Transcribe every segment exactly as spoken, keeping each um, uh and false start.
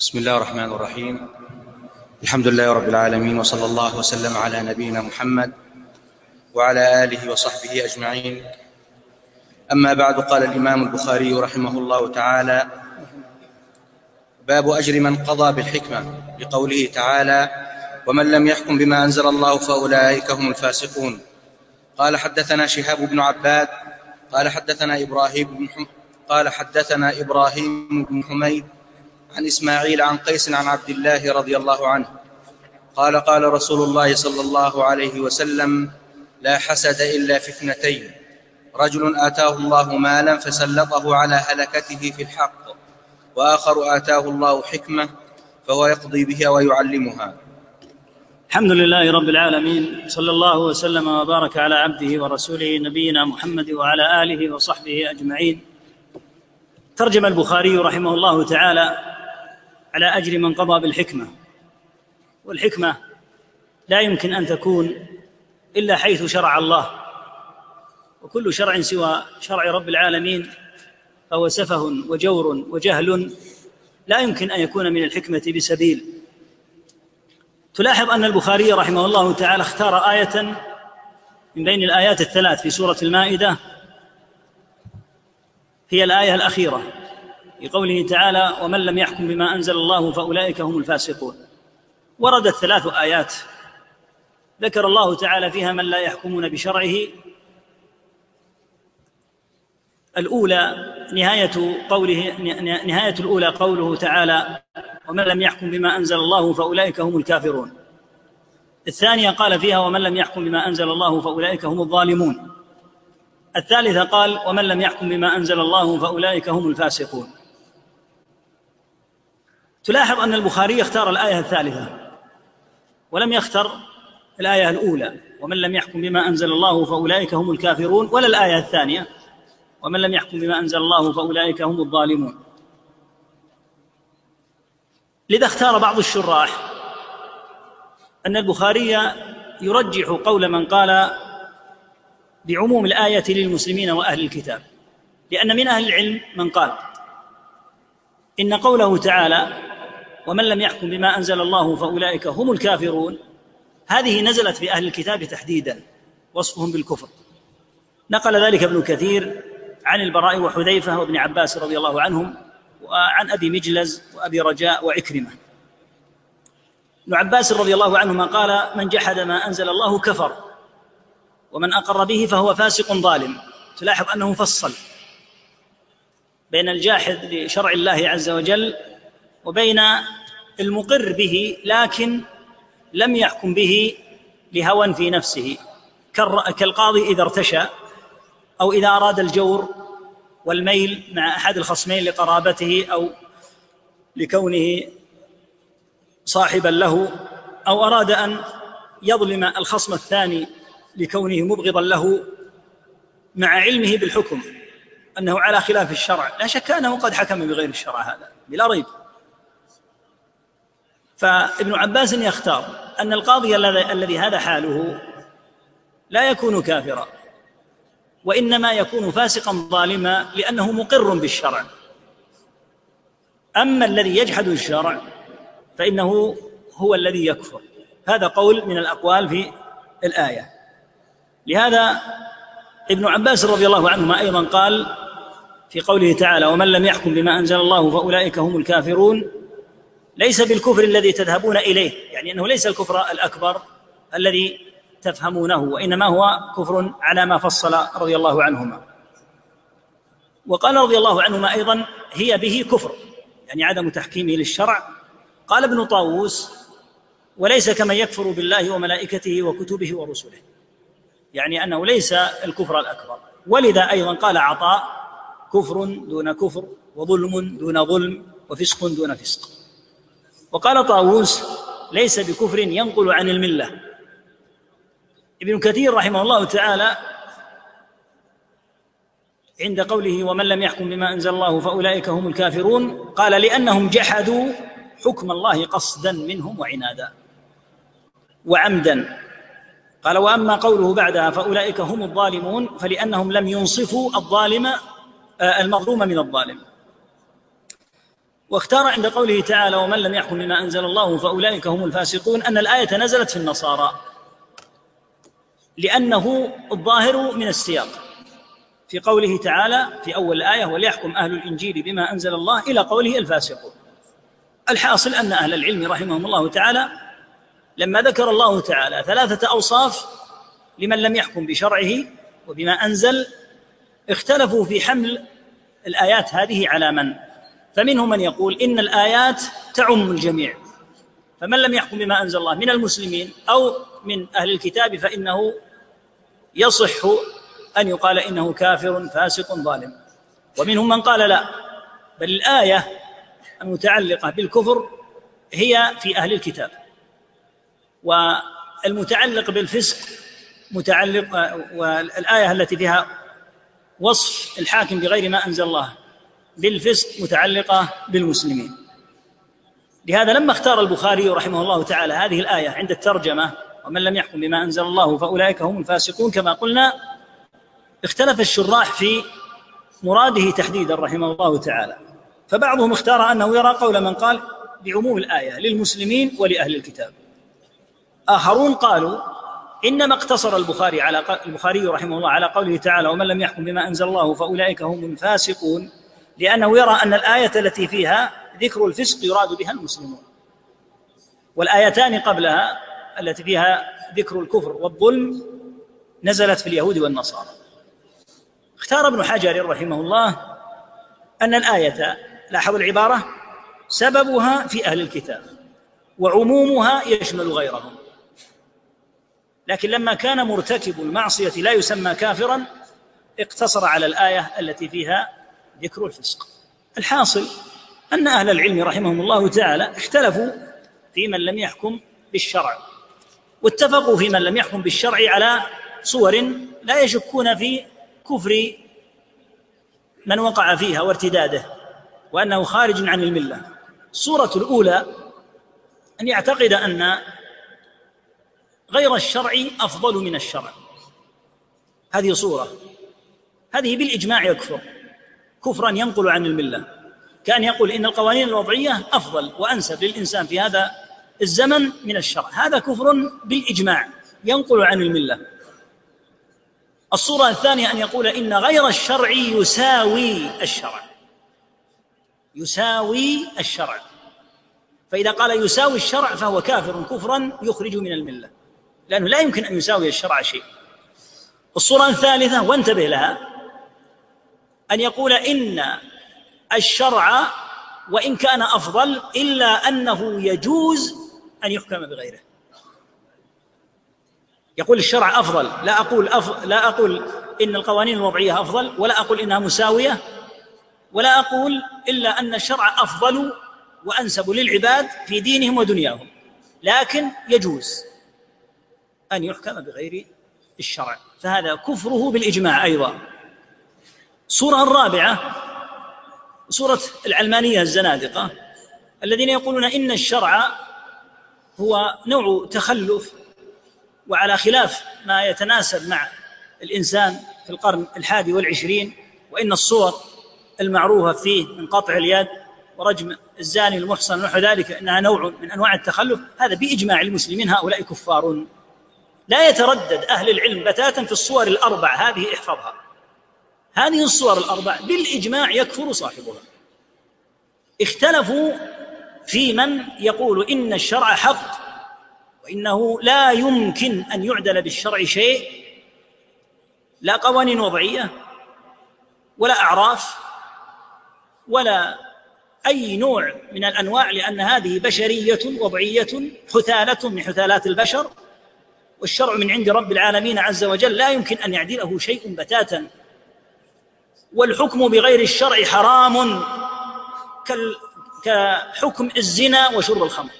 بسم الله الرحمن الرحيم. الحمد لله رب العالمين، وصلى الله وسلم على نبينا محمد وعلى آله وصحبه أجمعين. أما بعد، قال الإمام البخاري رحمه الله تعالى: باب أجر من قضى بالحكمة، لقوله تعالى: ومن لم يحكم بما أنزل الله فأولئك هم الفاسقون. قال حدثنا شهاب بن عباد قال حدثنا إبراهيم بن حم... قال حدثنا إبراهيم بن حميد عن إسماعيل عن قيس عن عبد الله رضي الله عنه قال: قال رسول الله صلى الله عليه وسلم: لا حسد إلا في اثنتين: رجل آتاه الله مالا فسلطه على هلكته في الحق، وآخر آتاه الله حكمة فهو يقضي بها ويعلمها. الحمد لله رب العالمين، صلى الله وسلم وبارك على عبده ورسوله نبينا محمد وعلى آله وصحبه أجمعين. ترجم البخاري رحمه الله تعالى على أجر من قضى بالحكمة. والحكمة لا يمكن أن تكون إلا حيث شرع الله، وكل شرع سوى شرع رب العالمين فهو سفه وجور وجهل، لا يمكن أن يكون من الحكمة بسبيل. تلاحظ أن البخاري رحمه الله تعالى اختار آية من بين الآيات الثلاث في سورة المائدة، هي الآية الأخيرة لقوله تعالى: ومن لم يحكم بما أنزل الله فأولئك هم الفاسقون. وردت ثلاث آيات ذكر الله تعالى فيها من لا يحكمون بشرعه. الأولى نهاية قوله نهاية الأولى قوله تعالى: ومن لم يحكم بما أنزل الله فأولئك هم الكافرون. الثانية قال فيها: ومن لم يحكم بما أنزل الله فأولئك هم الظالمون. الثالثة قال: ومن لم يحكم بما أنزل الله فأولئك هم الفاسقون. تلاحظ أن البخاري اختار الآية الثالثة ولم يختر الآية الأولى: ومن لم يحكم بما أنزل الله فأولئك هم الكافرون، ولا الآية الثانية: ومن لم يحكم بما أنزل الله فأولئك هم الظالمون. لذا اختار بعض الشراح أن البخاري يرجح قول من قال بعموم الآية للمسلمين وأهل الكتاب، لأن من أهل العلم من قال إن قوله تعالى: ومن لم يحكم بما أنزل الله فأولئك هم الكافرون، هذه نزلت في أهل الكتاب تحديدا، وصفهم بالكفر. نقل ذلك ابن كثير عن البراء وحذيفة وابن عباس رضي الله عنهم، وعن أبي مجلز وأبي رجاء وعكرمة. ابن عباس رضي الله عنهما قال: من جحد ما أنزل الله كفر، ومن أقر به فهو فاسق ظالم. تلاحظ أنه فصل بين الجاحد لشرع الله عز وجل وبين المقر به لكن لم يحكم به لهوى في نفسه، كالقاضي إذا ارتشى أو إذا أراد الجور والميل مع أحد الخصمين لقرابته أو لكونه صاحبا له، أو أراد أن يظلم الخصم الثاني لكونه مبغضا له مع علمه بالحكم أنه على خلاف الشرع، لا شك أنه قد حكم بغير الشرع، هذا بلا ريب. فابن عباس يختار أن القاضي الذي هذا حاله لا يكون كافرا، وإنما يكون فاسقا ظالما لأنه مقر بالشرع. أما الذي يجحد الشرع فإنه هو الذي يكفر. هذا قول من الأقوال في الآية. لهذا ابن عباس رضي الله عنهما أيضا قال في قوله تعالى: ومن لم يحكم بما أنزل الله فأولئك هم الكافرون، ليس بالكفر الذي تذهبون إليه، يعني أنه ليس الكفر الأكبر الذي تفهمونه، وإنما هو كفر على ما فصل رضي الله عنهما. وقال رضي الله عنهما أيضا: هي به كفر، يعني عدم تحكيمه للشرع. قال ابن طاووس: وليس كمن يكفر بالله وملائكته وكتبه ورسله، يعني أنه ليس الكفر الأكبر. ولذا أيضا قال عطاء: كفر دون كفر، وظلم دون ظلم، وفسق دون فسق. وقال طاووس: ليس بكفر ينقل عن الملة. ابن كثير رحمه الله تعالى عند قوله: ومن لم يحكم بما أنزل الله فأولئك هم الكافرون، قال: لأنهم جحدوا حكم الله قصدا منهم وعنادا وعمدا. قال: وأما قوله بعدها فأولئك هم الظالمون، فلأنهم لم ينصفوا الظالم المظلوم من الظالم. واختار عند قوله تعالى ومن لم يحكم بما أنزل الله فأولئك هم الفاسقون أن الآية نزلت في النصارى، لأنه الظاهر من السياق في قوله تعالى في أول الآية وليحكم أهل الإنجيل بما أنزل الله إلى قوله الفاسقون. الحاصل أن أهل العلم رحمهم الله تعالى لما ذكر الله تعالى ثلاثة أوصاف لمن لم يحكم بشرعه وبما أنزل اختلفوا في حمل الآيات هذه على من، فمنهم من يقول إن الآيات تعم الجميع، فمن لم يحكم بما أنزل الله من المسلمين أو من أهل الكتاب فإنه يصح أن يقال إنه كافر فاسق ظالم. ومنهم من قال لا، بل الآية المتعلقة بالكفر هي في أهل الكتاب، والمتعلق بالفسق متعلق، والآية التي فيها وصف الحاكم بغير ما أنزل الله بالفسق متعلقة بالمسلمين. لهذا لما اختار البخاري رحمه الله تعالى هذه الآية عند الترجمة ومن لم يحكم بما أنزل الله فأولئك هم الفاسقون كما قلنا، اختلف الشراح في مراده تحديدا رحمه الله تعالى، فبعضهم اختار أنه يرى قول من قال بعموم الآية للمسلمين ولأهل الكتاب، آخرون قالوا إنما اقتصر البخاري على البخاري رحمه الله على قوله تعالى ومن لم يحكم بما أنزل الله فأولئك هم الفاسقون، لأنه يرى أن الآية التي فيها ذكر الفسق يراد بها المسلمون، والآيتان قبلها التي فيها ذكر الكفر والظلم نزلت في اليهود والنصارى. اختار ابن حجر رحمه الله أن الآية، لاحظ العبارة، سببها في أهل الكتاب وعمومها يشمل غيرهم، لكن لما كان مرتكب المعصية لا يسمى كافرا اقتصر على الآية التي فيها ذكر الفسق. الحاصل أن أهل العلم رحمهم الله تعالى اختلفوا في من لم يحكم بالشرع، واتفقوا في من لم يحكم بالشرع على صور لا يشكون في كفر من وقع فيها وارتداده وأنه خارج عن الملة. الصورة الأولى أن يعتقد أن غير الشرع أفضل من الشرع، هذه صورة، هذه بالإجماع يكفر كفرا ينقل عن الملة، كأن يقول إن القوانين الوضعية أفضل وأنسب للإنسان في هذا الزمن من الشرع، هذا كفر بالإجماع ينقل عن الملة. الصورة الثانية أن يقول إن غير الشرع يساوي الشرع، يساوي الشرع، فإذا قال يساوي الشرع فهو كافر كفرا يخرج من الملة، لأنه لا يمكن أن يساوي الشرع شيء. الصورة الثالثة وانتبه لها أن يقول إن الشرع وإن كان أفضل إلا أنه يجوز أن يحكم بغيره، يقول الشرع أفضل، لا أقول أفضل، لا أقول إن القوانين الوضعية أفضل، ولا أقول إنها مساوية، ولا أقول إلا أن الشرع أفضل وأنسب للعباد في دينهم ودنياهم، لكن يجوز أن يحكم بغير الشرع، فهذا كفره بالإجماع أيضا. الصورة الرابعة صورة العلمانية الزنادقة الذين يقولون إن الشرع هو نوع تخلف وعلى خلاف ما يتناسب مع الإنسان في القرن الحادي والعشرين، وإن الصور المعروفة فيه من قطع اليد ورجم الزاني المحصن ونحو ذلك إنها نوع من أنواع التخلف، هذا بإجماع المسلمين هؤلاء كفار. لا يتردد أهل العلم بتاتا في الصور الأربع هذه، احفظها، هذه الصور الأربع بالإجماع يكفر صاحبها. اختلفوا في من يقول إن الشرع حق وإنه لا يمكن أن يعدل بالشرع شيء، لا قوانين وضعية ولا أعراف ولا أي نوع من الأنواع، لأن هذه بشرية وضعية حثالة من حثالات البشر، والشرع من عند رب العالمين عز وجل لا يمكن أن يعدله شيء بتاتا، والحكم بغير الشرع حرام كحكم الزنا وشرب الخمر.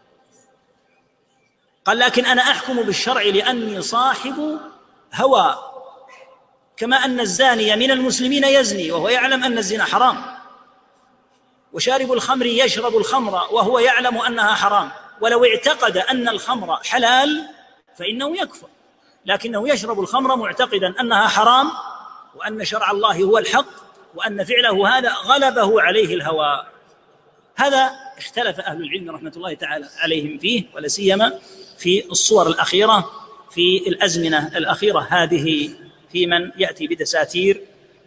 قال لكن أنا أحكم بالشرع لأني صاحب هوى، كما أن الزاني من المسلمين يزني وهو يعلم أن الزنا حرام، وشارب الخمر يشرب الخمر وهو يعلم أنها حرام، ولو اعتقد أن الخمر حلال فإنه يكفر، لكنه يشرب الخمر معتقدا أنها حرام وأن شرع الله هو الحق وأن فعله هذا غلبه عليه الهوى. هذا اختلف أهل العلم رحمة الله تعالى عليهم فيه، ولا سيما في الصور الأخيرة في الأزمنة الأخيرة هذه، في من يأتي بدساتير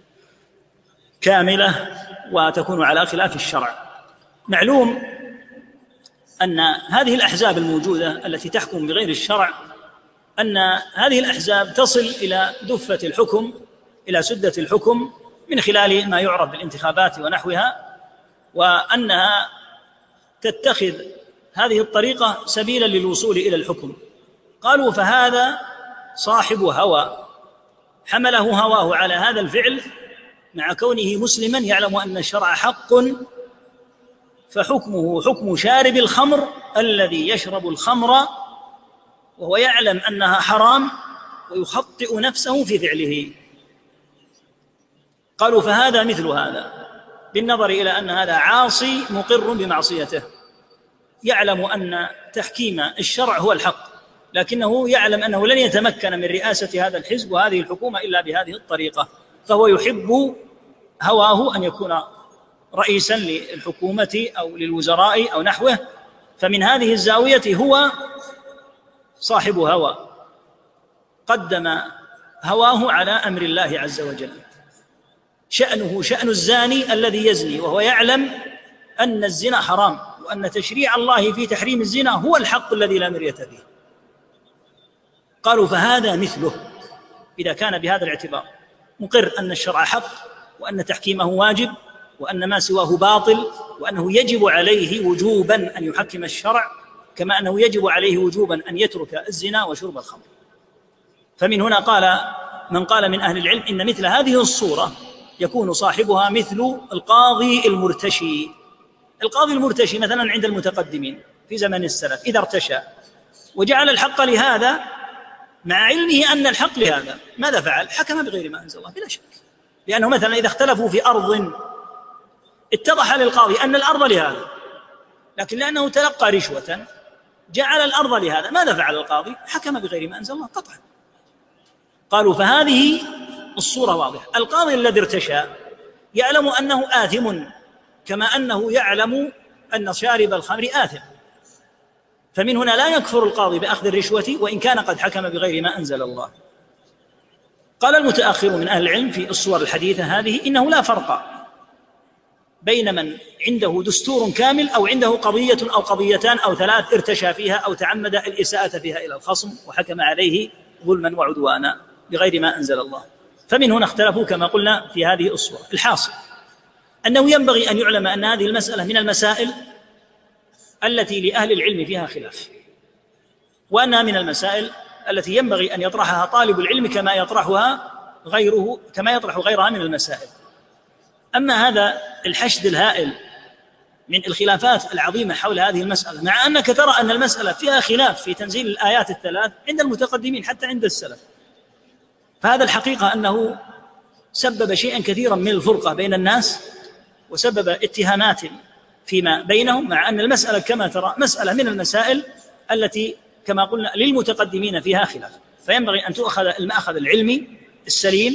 كاملة وتكون على خلاف الشرع. معلوم أن هذه الأحزاب الموجودة التي تحكم بغير الشرع، أن هذه الأحزاب تصل إلى دفة الحكم، إلى سدة الحكم، من خلال ما يعرف بالانتخابات ونحوها، وأنها تتخذ هذه الطريقة سبيلا للوصول إلى الحكم. قالوا فهذا صاحب هوى، حمله هواه على هذا الفعل مع كونه مسلما يعلم أن الشرع حق، فحكمه حكم شارب الخمر الذي يشرب الخمر وهو يعلم أنها حرام ويخطئ نفسه في فعله. قالوا فهذا مثل هذا، بالنظر إلى أن هذا عاصي مقر بمعصيته، يعلم أن تحكيم الشرع هو الحق، لكنه يعلم أنه لن يتمكن من رئاسة هذا الحزب وهذه الحكومة إلا بهذه الطريقة، فهو يحب هواه أن يكون رئيسا للحكومة أو للوزراء أو نحوه، فمن هذه الزاوية هو صاحب هوى، قدم هواه على أمر الله عز وجل. شأنه شأن الزاني الذي يزني وهو يعلم أن الزنا حرام، وأن تشريع الله في تحريم الزنا هو الحق الذي لا مرية فيه. قالوا فهذا مثله إذا كان بهذا الاعتبار مقر أن الشرع حق، وأن تحكيمه واجب، وأن ما سواه باطل، وأنه يجب عليه وجوبا أن يحكم الشرع، كما أنه يجب عليه وجوبا أن يترك الزنا وشرب الخمر. فمن هنا قال من قال من أهل العلم إن مثل هذه الصورة يكون صاحبها مثل القاضي المرتشي. القاضي المرتشي مثلا عند المتقدمين في زمن السلف إذا ارتشى وجعل الحق لهذا مع علمه أن الحق لهذا، ماذا فعل؟ حكم بغير ما أنزل الله بلا شك، لأنه مثلا إذا اختلفوا في أرض اتضح للقاضي أن الأرض لهذا، لكن لأنه تلقى رشوة جعل الأرض لهذا، ماذا فعل القاضي؟ حكم بغير ما أنزل الله قطعا. قالوا فهذه الصورة واضحة. القاضي الذي ارتشى يعلم أنه آثم، كما أنه يعلم أن شارب الخمر آثم، فمن هنا لا يكفر القاضي بأخذ الرشوة وإن كان قد حكم بغير ما أنزل الله. قال المتأخر من أهل العلم في الصور الحديثة هذه إنه لا فرق بين من عنده دستور كامل أو عنده قضية أو قضيتان أو ثلاث ارتشى فيها أو تعمد الإساءة فيها إلى الخصم وحكم عليه ظلما وعدوانا بغير ما أنزل الله. فمن هنا اختلفوا كما قلنا في هذه الصورة. الحاصل أنه ينبغي أن يعلم أن هذه المسألة من المسائل التي لأهل العلم فيها خلاف، وأنها من المسائل التي ينبغي أن يطرحها طالب العلم كما يطرحها غيره كما يطرح غيرها من المسائل. أما هذا الحشد الهائل من الخلافات العظيمة حول هذه المسألة، مع أنك ترى أن المسألة فيها خلاف في تنزيل الآيات الثلاث عند المتقدمين حتى عند السلف، فهذا الحقيقة أنه سبب شيئا كثيرا من الفرقة بين الناس وسبب اتهامات فيما بينهم، مع أن المسألة كما ترى مسألة من المسائل التي كما قلنا للمتقدمين فيها خلاف، فينبغي أن تؤخذ المأخذ العلمي السليم.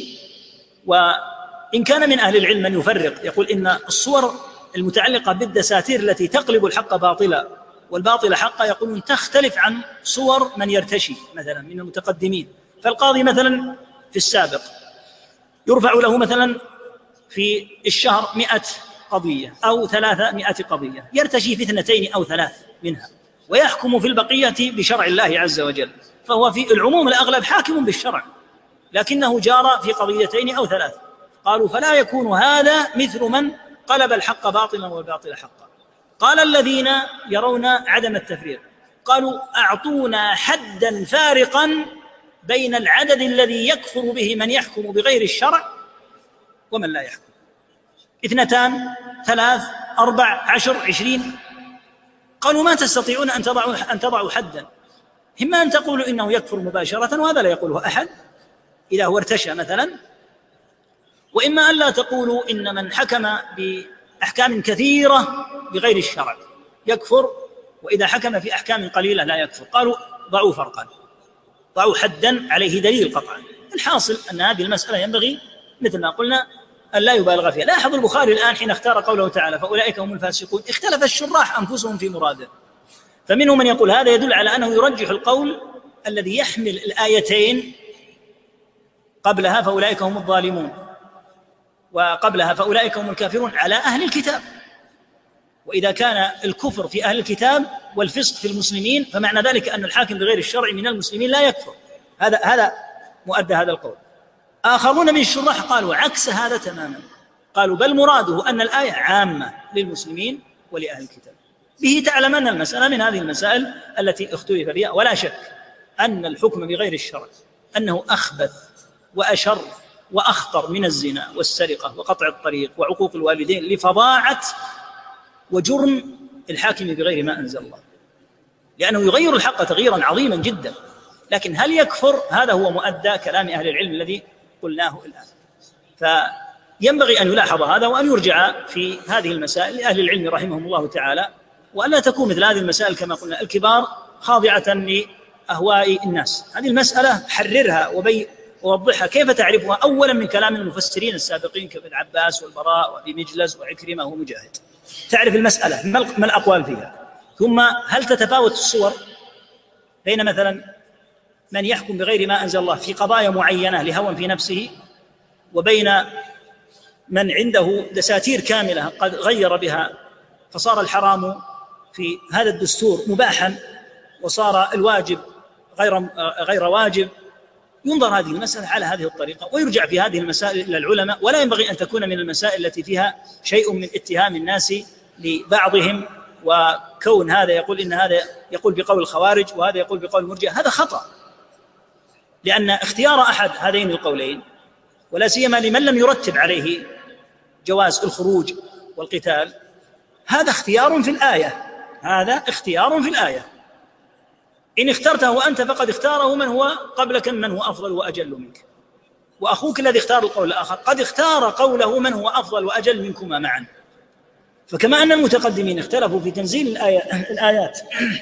وإن كان من أهل العلم من يفرق يقول إن الصور المتعلقة بالدساتير التي تقلب الحق باطلا والباطل حقا يقولون تختلف عن صور من يرتشي مثلا من المتقدمين. فالقاضي مثلا في السابق يرفع له مثلا في الشهر مئة قضية أو ثلاثمائة قضية، يرتشي في اثنتين أو ثلاث منها ويحكم في البقية بشرع الله عز وجل، فهو في العموم الأغلب حاكم بالشرع، لكنه جار في قضيتين أو ثلاث. قالوا فلا يكون هذا مثل من قلب الحق باطلا والباطل حقا. قال الذين يرون عدم التفريق قالوا أعطونا حدا فارقا بين العدد الذي يكفر به من يحكم بغير الشرع ومن لا يحكم، اثنتان ثلاث أربع عشر عشرين. قالوا ما تستطيعون أن تضعوا, أن تضعوا حدا، إما أن تقولوا إنه يكفر مباشرة وهذا لا يقوله أحد إذا هو ارتشى مثلا، وإما أن لا تقولوا إن من حكم بأحكام كثيرة بغير الشرع يكفر، وإذا حكم في أحكام قليلة لا يكفر. قالوا ضعوا فرقا، ضعوا حدا عليه دليل قطعا. الحاصل أن هذه المسألة ينبغي مثل ما قلنا أن لا يبالغ فيها. لاحظوا البخاري الآن حين اختار قوله تعالى فأولئك هم الفاسقون، اختلف الشراح أنفسهم في مراده، فمنهم من يقول هذا يدل على أنه يرجح القول الذي يحمل الآيتين قبلها فأولئك هم الظالمون وقبلها فأولئك هم الكافرون على أهل الكتاب. وإذا كان الكفر في أهل الكتاب والفسق في المسلمين فمعنى ذلك أن الحاكم بغير الشرع من المسلمين لا يكفر. هذا هذا مؤدى هذا القول. آخرون من الشراح قالوا عكس هذا تماما، قالوا بل مراده أن الآية عامة للمسلمين ولأهل الكتاب. به تعلم أن المسألة من هذه المسائل التي اختلف فيها، ولا شك أن الحكم بغير الشرع أنه أخبث وأشر وأخطر من الزنا والسرقة وقطع الطريق وعقوق الوالدين لفظاعة وجرم الحاكم بغير ما أنزل الله، لأنه يغير الحق تغييرا عظيما جدا. لكن هل يكفر؟ هذا هو مؤدى كلام أهل العلم الذي قلناه الآن. فينبغي أن يلاحظ هذا وأن يرجع في هذه المسائل لأهل العلم رحمهم الله تعالى، وألا تكون مثل هذه المسائل كما قلنا الكبار خاضعة لأهواء الناس. هذه المسألة حررها وبي ووضحها كيف تعرفها، أولا من كلام المفسرين السابقين كابن عباس والبراء وأبي مجلس وعكرمة ومجاهد، تعرف المسألة ما الأقوال فيها. ثم هل تتفاوت الصور بين مثلا من يحكم بغير ما أنزل الله في قضايا معينة لهوى في نفسه، وبين من عنده دساتير كاملة قد غير بها فصار الحرام في هذا الدستور مباحا وصار الواجب غير غير واجب. ينظر هذه المسألة على هذه الطريقة ويرجع في هذه المسائل إلى العلماء، ولا ينبغي أن تكون من المسائل التي فيها شيء من اتهام الناس لبعضهم، وكون هذا يقول إن هذا يقول بقول الخوارج وهذا يقول بقول المرجئة، هذا خطأ. لأن اختيار أحد هذين القولين ولا سيما لمن لم يرتب عليه جواز الخروج والقتال هذا اختيار في الآية، هذا اختيار في الآية. إن اخترته أنت فقد اختاره من هو قبلك من هو أفضل وأجل منك، وأخوك الذي اختار القول الآخر قد اختار قوله من هو أفضل وأجل منكما معا. فكما أن المتقدمين اختلفوا في تنزيل الآية الآيات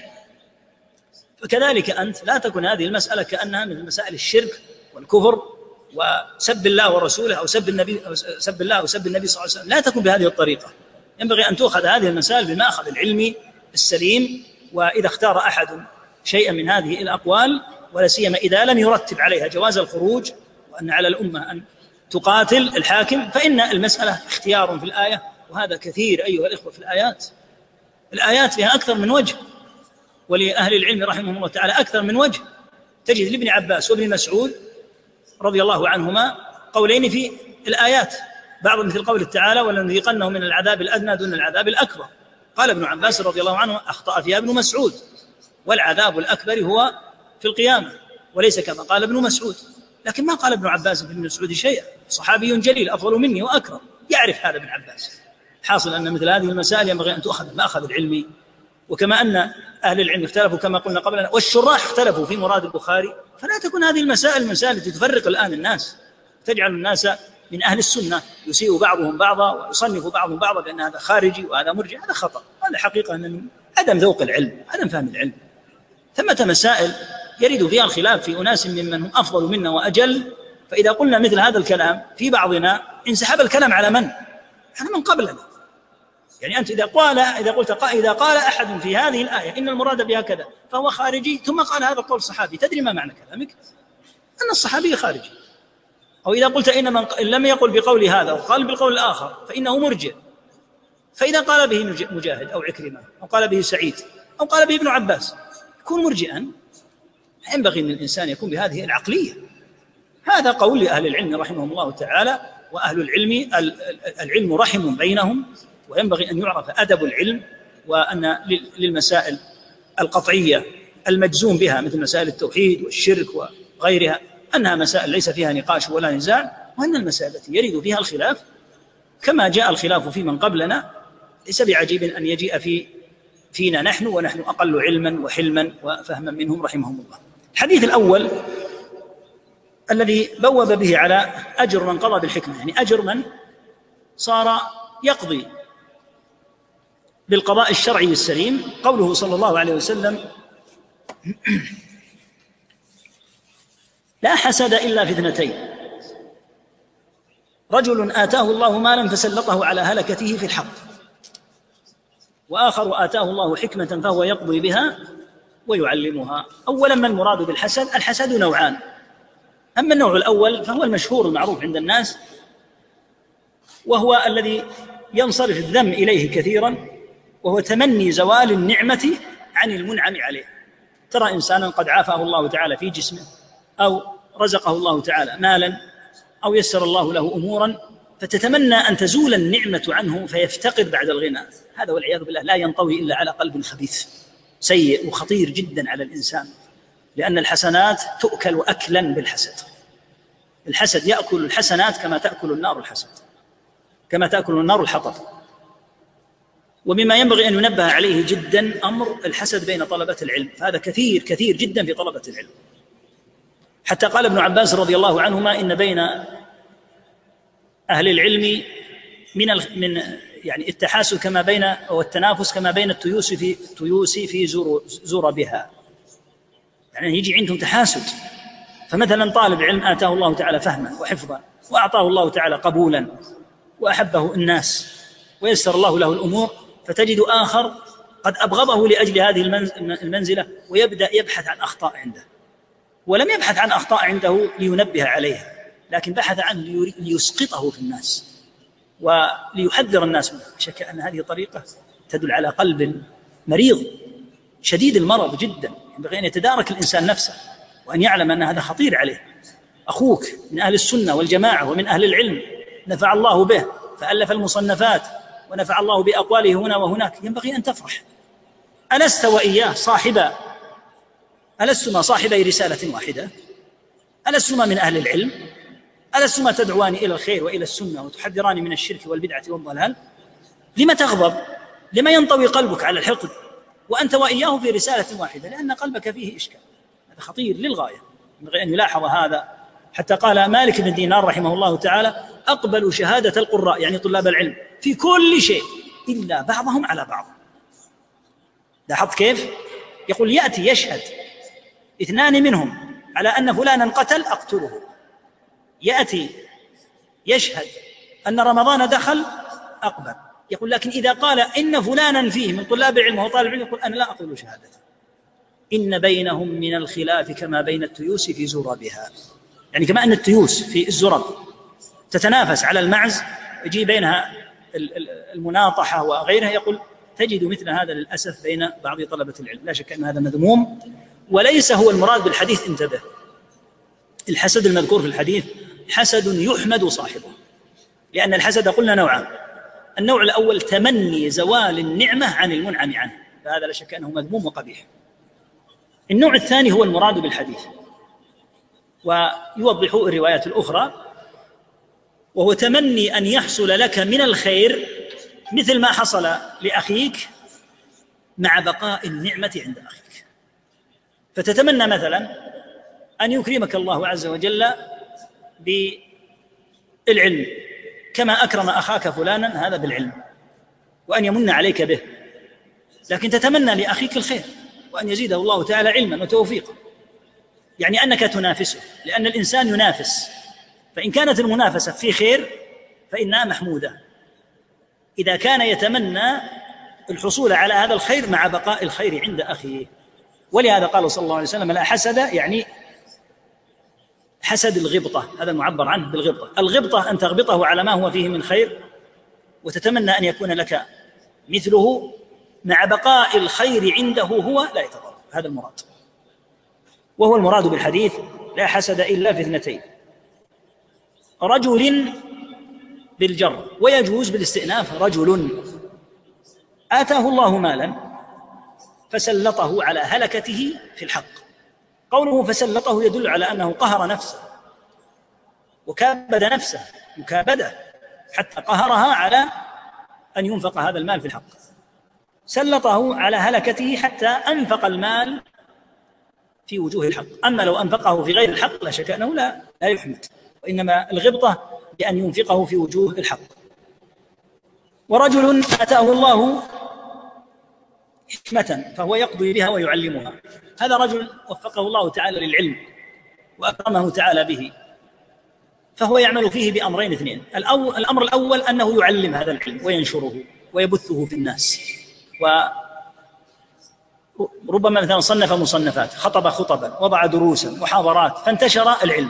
فكذلك أنت لا تكن هذه المسألة كأنها من مسائل الشرك والكفر وسب الله ورسوله أو سب النبي أو سب الله أو سب النبي صلى الله عليه وسلم. لا تكن بهذه الطريقة، ينبغي أن تؤخذ هذه المسائل بالمأخذ العلمي السليم. وإذا اختار أحد شيئا من هذه الأقوال ولا سيما إذا لم يرتب عليها جواز الخروج وأن على الأمة أن تقاتل الحاكم فإن المسألة اختيار في الآية، وهذا كثير أيها الإخوة في الآيات. الآيات فيها أكثر من وجه، ولأهل العلم رحمهم الله تعالى أكثر من وجه. تجد لابن عباس وابن مسعود رضي الله عنهما قولين في الآيات، بعض مثل قول تعالى ولنذيقنهم من العذاب الأدنى دون العذاب الأكبر. قال ابن عباس رضي الله عنه أخطأ فيها ابن مسعود، والعذاب الأكبر هو في القيامة وليس كما قال ابن مسعود. لكن ما قال ابن عباس بن مسعود شيئا، صحابي جليل أفضل مني وأكرم، يعرف هذا ابن عباس. حاصل أن مثل هذه المسائل ينبغي أن تؤخذ المأخذ العلمي. وكما أن أهل العلم اختلفوا كما قلنا قبلنا والشراح اختلفوا في مراد البخاري، فلا تكون هذه المسائل المسائل التي تفرق الآن الناس، تجعل الناس من أهل السنة يسيء بعضهم بعضا ويصنف بعضهم بعضا بأن هذا خارجي وهذا مرجع. هذا خطأ، هذا حقيقة من عدم ذوق العلم، عدم فهم العلم. ثمة مسائل يرد فيها الخلاف في أناس ممن هم أفضل منا وأجل، فإذا قلنا مثل هذا الكلام في بعضنا انسحب الكلام على من؟ على من قبلنا. يعني أنت إذا قال إذا قلت إذا قال أحد في هذه الآية إن المراد بها كذا فهو خارجي، ثم قال هذا قول صحابي، تدري ما معنى كلامك؟ أن الصحابي خارجي. أو إذا قلت إن من لم يقل بقول هذا وقال بالقول الآخر فإنه مرجئ، فإذا قال به مجاهد أو عكرمة أو قال به سعيد أو قال به ابن عباس يكون مرجئا. ينبغي أن الإنسان يكون بهذه العقلية. هذا قول لأهل العلم رحمهم الله تعالى، وأهل العلم العلم رحم بينهم، وينبغي أن يعرف أدب العلم، وأن للمسائل القطعية المجزوم بها مثل مسائل التوحيد والشرك وغيرها أنها مسائل ليس فيها نقاش ولا نزاع، وأن المسائل التي يرد فيها الخلاف كما جاء الخلاف في من قبلنا ليس بعجيب أن يجيء في فينا نحن ونحن أقل علما وحلما وفهما منهم رحمهم الله. الحديث الأول الذي بوب به على أجر من قضى بالحكمة، يعني أجر من صار يقضي بالقضاء الشرعي السليم. قوله صلى الله عليه وسلم لا حسد إلا في اثنتين، رجل آتاه الله مالا فسلطه على هلكته في الحق، وآخر آتاه الله حكمة فهو يقضي بها ويعلمها. أولا ما المراد بالحسد؟ الحسد نوعان، أما النوع الأول فهو المشهور المعروف عند الناس، وهو الذي ينصرف الذم إليه كثيرا، وهو تمني زوال النعمة عن المنعم عليه. ترى إنسانا قد عافاه الله تعالى في جسمه، أو رزقه الله تعالى مالا، أو يسر الله له أمورا، فتتمنى أن تزول النعمة عنه فيفتقر بعد الغنى. هذا والعياذ بالله لا ينطوي إلا على قلب خبيث سيء وخطير جدا على الإنسان، لأن الحسنات تؤكل أكلا بالحسد. الحسد يأكل الحسنات كما تأكل النار الحسد، كما تأكل النار الحطب. ومما ينبغي أن ينبه عليه جدا أمر الحسد بين طلبة العلم، هذا كثير كثير جدا في طلبة العلم. حتى قال ابن عباس رضي الله عنهما إن بين أهل العلم من من يعني التحاسد كما بين أو التنافس كما بين التيوس في تيوس في زور زربها، يعني يجي عندهم تحاسد. فمثلا طالب علم آتاه الله تعالى فهما وحفظا، وأعطاه الله تعالى قبولا، وأحبه الناس، ويسر الله له الأمور، فتجد آخر قد أبغضه لأجل هذه المنزلة، ويبدأ يبحث عن أخطاء عنده، ولم يبحث عن أخطاء عنده لينبه عليها، لكن بحث عنه ليسقطه في الناس وليحذر الناس منه. شك أن هذه طريقة تدل على قلب مريض شديد المرض جدا، ينبغي أن يتدارك الإنسان نفسه وأن يعلم أن هذا خطير عليه. أخوك من أهل السنة والجماعة ومن أهل العلم نفع الله به، فألف المصنفات ونفع الله بأقواله هنا وهناك، ينبغي أن تفرح. ألست وإياه صاحبا ألستما صاحبي رسالة واحدة؟ ألستما من أهل العلم؟ ألستما تدعوان إلى الخير وإلى السنة وتحذران من الشرك والبدعة والضلال؟ لما تغضب؟ لما ينطوي قلبك على الحقد وأنت وإياه في رسالة واحدة؟ لأن قلبك فيه إشكال. هذا خطير للغاية، ينبغي أن يلاحظ هذا. حتى قال مالك بن دينار رحمه الله تعالى: أقبلوا شهادة القراء، يعني طلاب العلم، في كل شيء إلا بعضهم على بعض. لاحظت كيف؟ يقول: يأتي يشهد اثنان منهم على أن فلانا قتل أقتله، يأتي يشهد أن رمضان دخل أقبل، يقول لكن إذا قال إن فلانا فيه من طلاب العلم وهو طالب العلم، يقول أنا لا أقبل شهادته. إن بينهم من الخلاف كما بين التيوس في زربها، يعني كما أن التيوس في الزرب تتنافس على المعز، يجي بينها المناطحة وغيرها، يقول تجد مثل هذا للأسف بين بعض طلبة العلم. لا شك أن هذا مذموم، وليس هو المراد بالحديث. انتبه، الحسد المذكور في الحديث حسد يحمد صاحبه، لأن الحسد قلنا نوعان: النوع الأول تمني زوال النعمة عن المنعم عنه، فهذا لا شك أنه مذموم وقبيح. النوع الثاني هو المراد بالحديث، ويوضح الروايات الأخرى، وهو تمني أن يحصل لك من الخير مثل ما حصل لأخيك مع بقاء النعمة عند أخيك. فتتمنى مثلا أن يكرمك الله عز وجل بالعلم كما أكرم أخاك فلانا هذا بالعلم، وأن يمن عليك به، لكن تتمنى لأخيك الخير وأن يزيده الله تعالى علما وتوفيقا، يعني أنك تنافسه، لأن الإنسان ينافس، فإن كانت المنافسة في خير فإنها محمودة، إذا كان يتمنى الحصول على هذا الخير مع بقاء الخير عند أخيه. ولهذا قال صلى الله عليه وسلم: لا حسد، يعني حسد الغبطة، هذا المعبر عنه بالغبطة. الغبطة أن تغبطه على ما هو فيه من خير وتتمنى أن يكون لك مثله مع بقاء الخير عنده هو لا يتضرر، هذا المراد. وهو المراد بالحديث: لا حسد إلا في اثنتين: رجل بالجر، ويجوز بالاستئناف: رجل آتاه الله مالا فسلطه على هلكته في الحق. قوله فسلطه يدل على أنه قهر نفسه وكابد نفسه مكابدة حتى قهرها على أن ينفق هذا المال في الحق. سلطه على هلكته حتى أنفق المال في وجوه الحق. أما لو أنفقه في غير الحق لا شك أنه لا, لا يحمد، وإنما الغبطة بأن ينفقه في وجوه الحق. ورجل آتاه الله حكمة فهو يقضي بها ويعلمها، هذا رجل وفقه الله تعالى للعلم وأكرمه تعالى به، فهو يعمل فيه بأمرين اثنين. الأمر الأول أنه يعلم هذا العلم وينشره ويبثه في الناس، وربما مثلا صنف مصنفات، خطب خطبا، وضع دروسا، محاضرات، فانتشر العلم.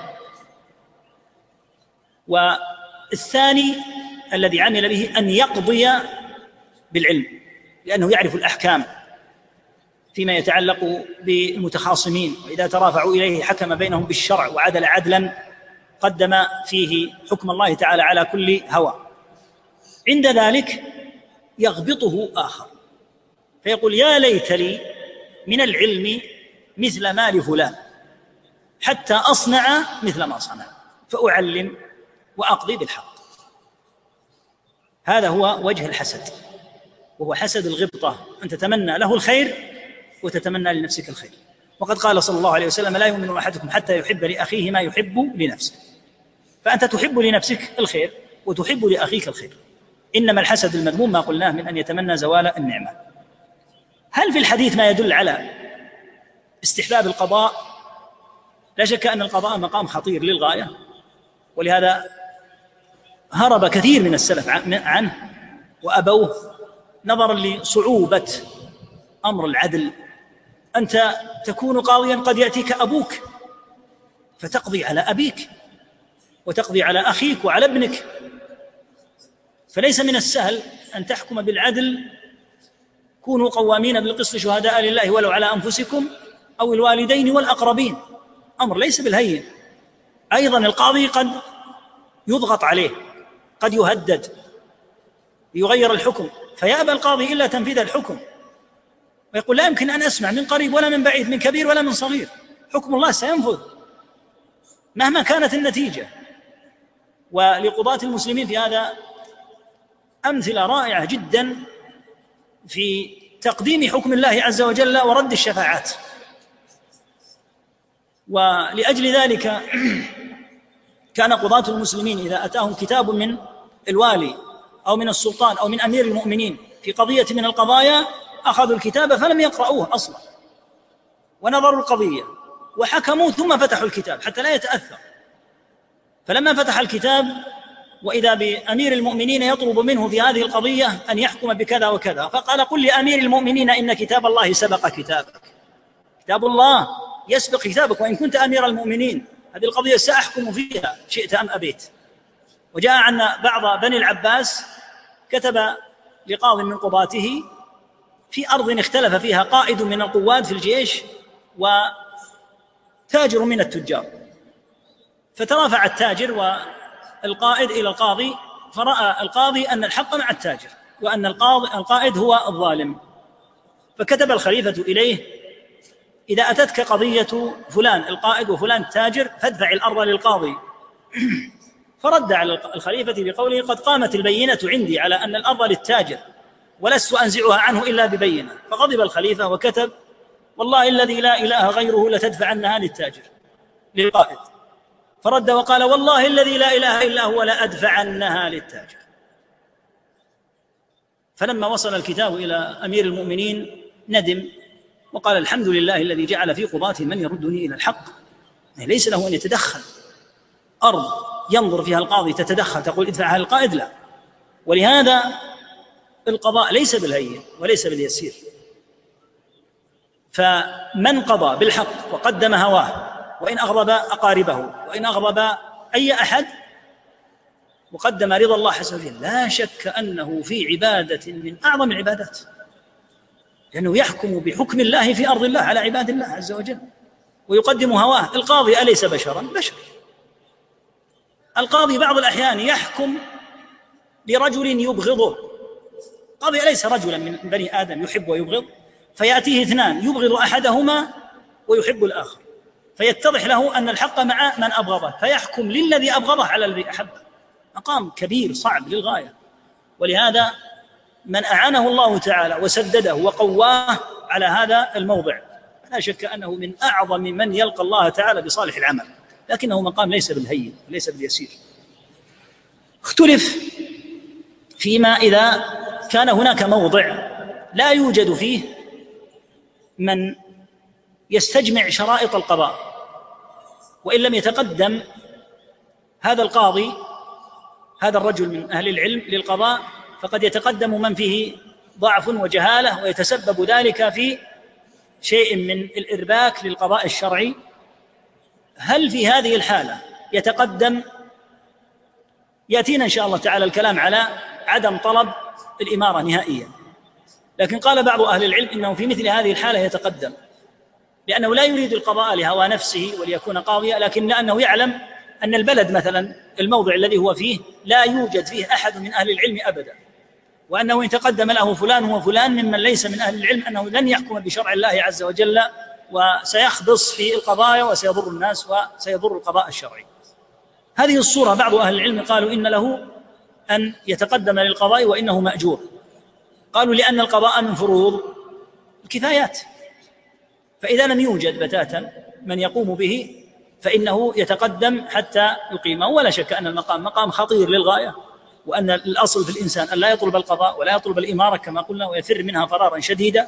والثاني الذي عمل به أن يقضي بالعلم، لأنه يعرف الأحكام فيما يتعلق بالمتخاصمين، وإذا ترافعوا إليه حكم بينهم بالشرع وعدل عدلا قدم فيه حكم الله تعالى على كل هوى. عند ذلك يغبطه آخر فيقول: يا ليت لي من العلم مثل ما لفلان حتى أصنع مثل ما صنع فأعلم وأقضي بالحق. هذا هو وجه الحسد، وهو حسد الغبطة، أن تتمنى له الخير وتتمنى لنفسك الخير. وقد قال صلى الله عليه وسلم: لا يؤمن أحدكم حتى يحب لأخيه ما يحب لنفسه. فأنت تحب لنفسك الخير وتحب لأخيك الخير. إنما الحسد المذموم ما قلناه من أن يتمنى زوال النعمة. هل في الحديث ما يدل على استحباب القضاء؟ لا شك أن القضاء مقام خطير للغاية، ولهذا هرب كثير من السلف عنه وأبوه نظرا لصعوبة أمر العدل. أنت تكون قاضيا قد يأتيك أبوك فتقضي على أبيك وتقضي على أخيك وعلى ابنك، فليس من السهل أن تحكم بالعدل. كونوا قوامين بالقسط شهداء لله ولو على أنفسكم أو الوالدين والأقربين. أمر ليس بالهين. أيضا القاضي قد يضغط عليه، قد يهدد يغير الحكم، فيأبى القاضي إلا تنفيذ الحكم ويقول: لا يمكن أن أسمع من قريب ولا من بعيد، من كبير ولا من صغير، حكم الله سينفذ مهما كانت النتيجة. ولقضاة المسلمين في هذا أمثلة رائعة جدا في تقديم حكم الله عز وجل ورد الشفاعات. ولأجل ذلك كان قضاة المسلمين إذا أتاهم كتاب من الوالي أو من السلطان أو من أمير المؤمنين في قضية من القضايا أخذوا الكتاب فلم يقرأوه أصلا، ونظروا القضية وحكموا ثم فتحوا الكتاب حتى لا يتأثر. فلما فتح الكتاب وإذا بأمير المؤمنين يطلب منه في هذه القضية أن يحكم بكذا وكذا، فقال: قل لأمير المؤمنين إن كتاب الله سبق كتابك. كتاب الله يسبق كتابك وإن كنت أمير المؤمنين، هذه القضية سأحكم فيها شئت أم أبيت. وجاء عن بعض بني العباس كتب لقاض من قضاته في أرض اختلف فيها قائد من القواد في الجيش وتاجر من التجار، فترافع التاجر والقائد إلى القاضي، فرأى القاضي أن الحق مع التاجر وأن القائد هو الظالم، فكتب الخليفة إليه: إذا أتتك قضية فلان القائد وفلان التاجر فادفع الأرض للقاضي. فرد على الخليفة بقوله: قد قامت البينة عندي على أن الأرض للتاجر ولست أنزعها عنه إلا ببينة. فغضب الخليفة وكتب: والله الذي لا إله غيره لتدفعنها للتاجر للقائد. فرد وقال: والله الذي لا إله إلا هو لأدفعنها للتاجر. فلما وصل الكتاب إلى أمير المؤمنين ندم وقال: الحمد لله الذي جعل في قضاته من يردني إلى الحق. ليس له أن يتدخل. أرض ينظر فيها القاضي تتدخل تقول ادفعها للقائد؟ لا. ولهذا القضاء ليس بالهين وليس باليسير. فمن قضى بالحق وقدم هواه وإن أغضب أقاربه وإن أغضب أي أحد وقدم رضا الله عز وجل، لا شك أنه في عبادة من أعظم العبادات، لأنه يحكم بحكم الله في أرض الله على عباد الله عز وجل ويقدم هواه. القاضي أليس بشرا؟ بشر. القاضي بعض الأحيان يحكم لرجل يبغضه. القاضي أليس رجلا من بني آدم يحب ويبغض؟ فيأتيه اثنان يبغض أحدهما ويحب الآخر، فيتضح له أن الحق مع من أبغضه فيحكم للذي أبغضه على الذي أحبه. مقام كبير صعب للغاية. ولهذا من أعانه الله تعالى وسدده وقواه على هذا الموضع لا شك أنه من أعظم من يلقى الله تعالى بصالح العمل، لكنه مقام ليس بالهين ليس باليسير. اختلف فيما إذا كان هناك موضع لا يوجد فيه من يستجمع شرائط القضاء وإن لم يتقدم هذا القاضي، هذا الرجل من أهل العلم للقضاء، فقد يتقدم من فيه ضعف وجهالة ويتسبب ذلك في شيء من الإرباك للقضاء الشرعي. هل في هذه الحالة يتقدم؟ يأتينا إن شاء الله تعالى الكلام على عدم طلب الإمارة نهائيا، لكن قال بعض أهل العلم إنه في مثل هذه الحالة يتقدم، لأنه لا يريد القضاء لهوى نفسه وليكون قاضيا، لكن لأنه يعلم أن البلد مثلا الموضع الذي هو فيه لا يوجد فيه أحد من أهل العلم أبدا، وأنه إن تقدم له فلان وفلان ممن ليس من أهل العلم أنه لن يحكم بشرع الله عز وجل، وسيخبص في القضايا وسيضر الناس وسيضر القضاء الشرعي. هذه الصورة بعض أهل العلم قالوا إن له أن يتقدم للقضاء وإنه مأجور. قالوا لأن القضاء من فروض الكفايات، فإذا لم يوجد بتاتا من يقوم به فإنه يتقدم حتى يقيمه. ولا شك أن المقام مقام خطير للغاية، وأن الأصل في الإنسان أن لا يطلب القضاء ولا يطلب الإمارة كما قلنا، ويفر منها فرارا شديدا.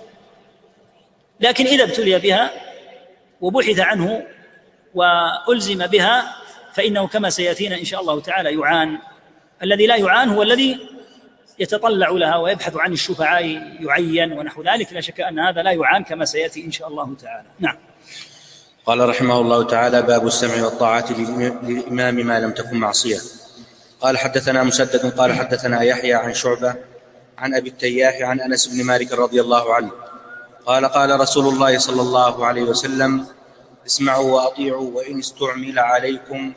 لكن إذا ابتلي بها وبحث عنه وألزم بها فإنه كما سيأتينا إن شاء الله تعالى يعان. الذي لا يعان هو الذي يتطلع لها ويبحث عن الشفعاء يعين ونحو ذلك، لا شك أن هذا لا يعان كما سيأتي إن شاء الله تعالى. نعم. قال رحمه الله تعالى: باب السمع والطاعة للإمام ما لم تكن معصية. قال حدثنا مسدد قال حدثنا يحيى عن شعبة عن أبي التياح عن أنس بن مالك رضي الله عنه قال: قال رسول الله صلى الله عليه وسلم: اسمعوا وأطيعوا وإن استعمل عليكم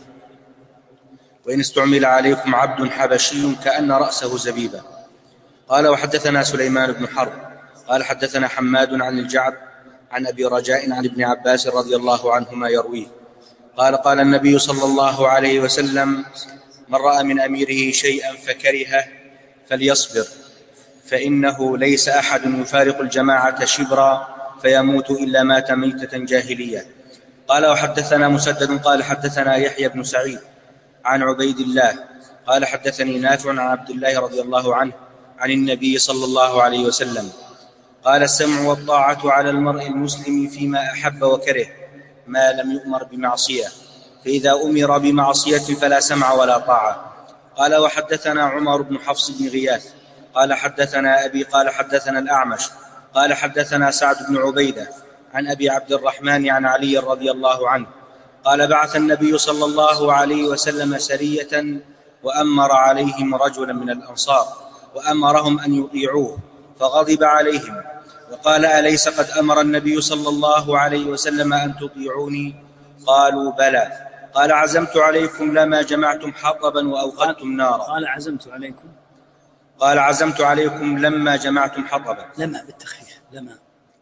وإن استعمل عليكم عبد حبشي كأن رأسه زبيبة. قال: وحدثنا سليمان بن حرب قال حدثنا حماد عن الجعد عن أبي رجاء عن ابن عباس رضي الله عنهما يرويه قال: قال النبي صلى الله عليه وسلم: من رأى من أميره شيئا فكرهه فليصبر، فإنه ليس أحد يفارق الجماعة شبرا فيموت إلا مات ميتة جاهلية. قال: وحدثنا مسدد قال حدثنا يحيى بن سعيد عن عبيد الله قال حدثني نافع عن عبد الله رضي الله عنه عن النبي صلى الله عليه وسلم قال: السمع والطاعة على المرء المسلم فيما أحب وكره ما لم يؤمر بمعصية، فإذا أمر بمعصية فلا سمع ولا طاعة. قال: وحدثنا عمر بن حفص بن غياث قال حدثنا أبي قال حدثنا الأعمش قال حدثنا سعد بن عبيدة عن أبي عبد الرحمن عن علي رضي الله عنه قال: بعث النبي صلى الله عليه وسلم سرية وأمر عليهم رجلا من الأنصار وأمرهم أن يطيعوه، فغضب عليهم وقال: أليس قد أمر النبي صلى الله عليه وسلم أن تطيعوني؟ قالوا: بلى. قال: عزمت عليكم لما جمعتم حطبا وأوقدتم نارا. قال: عزمت عليكم قال: عزمت عليكم لما جمعتم حطبا. لما بالتخفيف لما.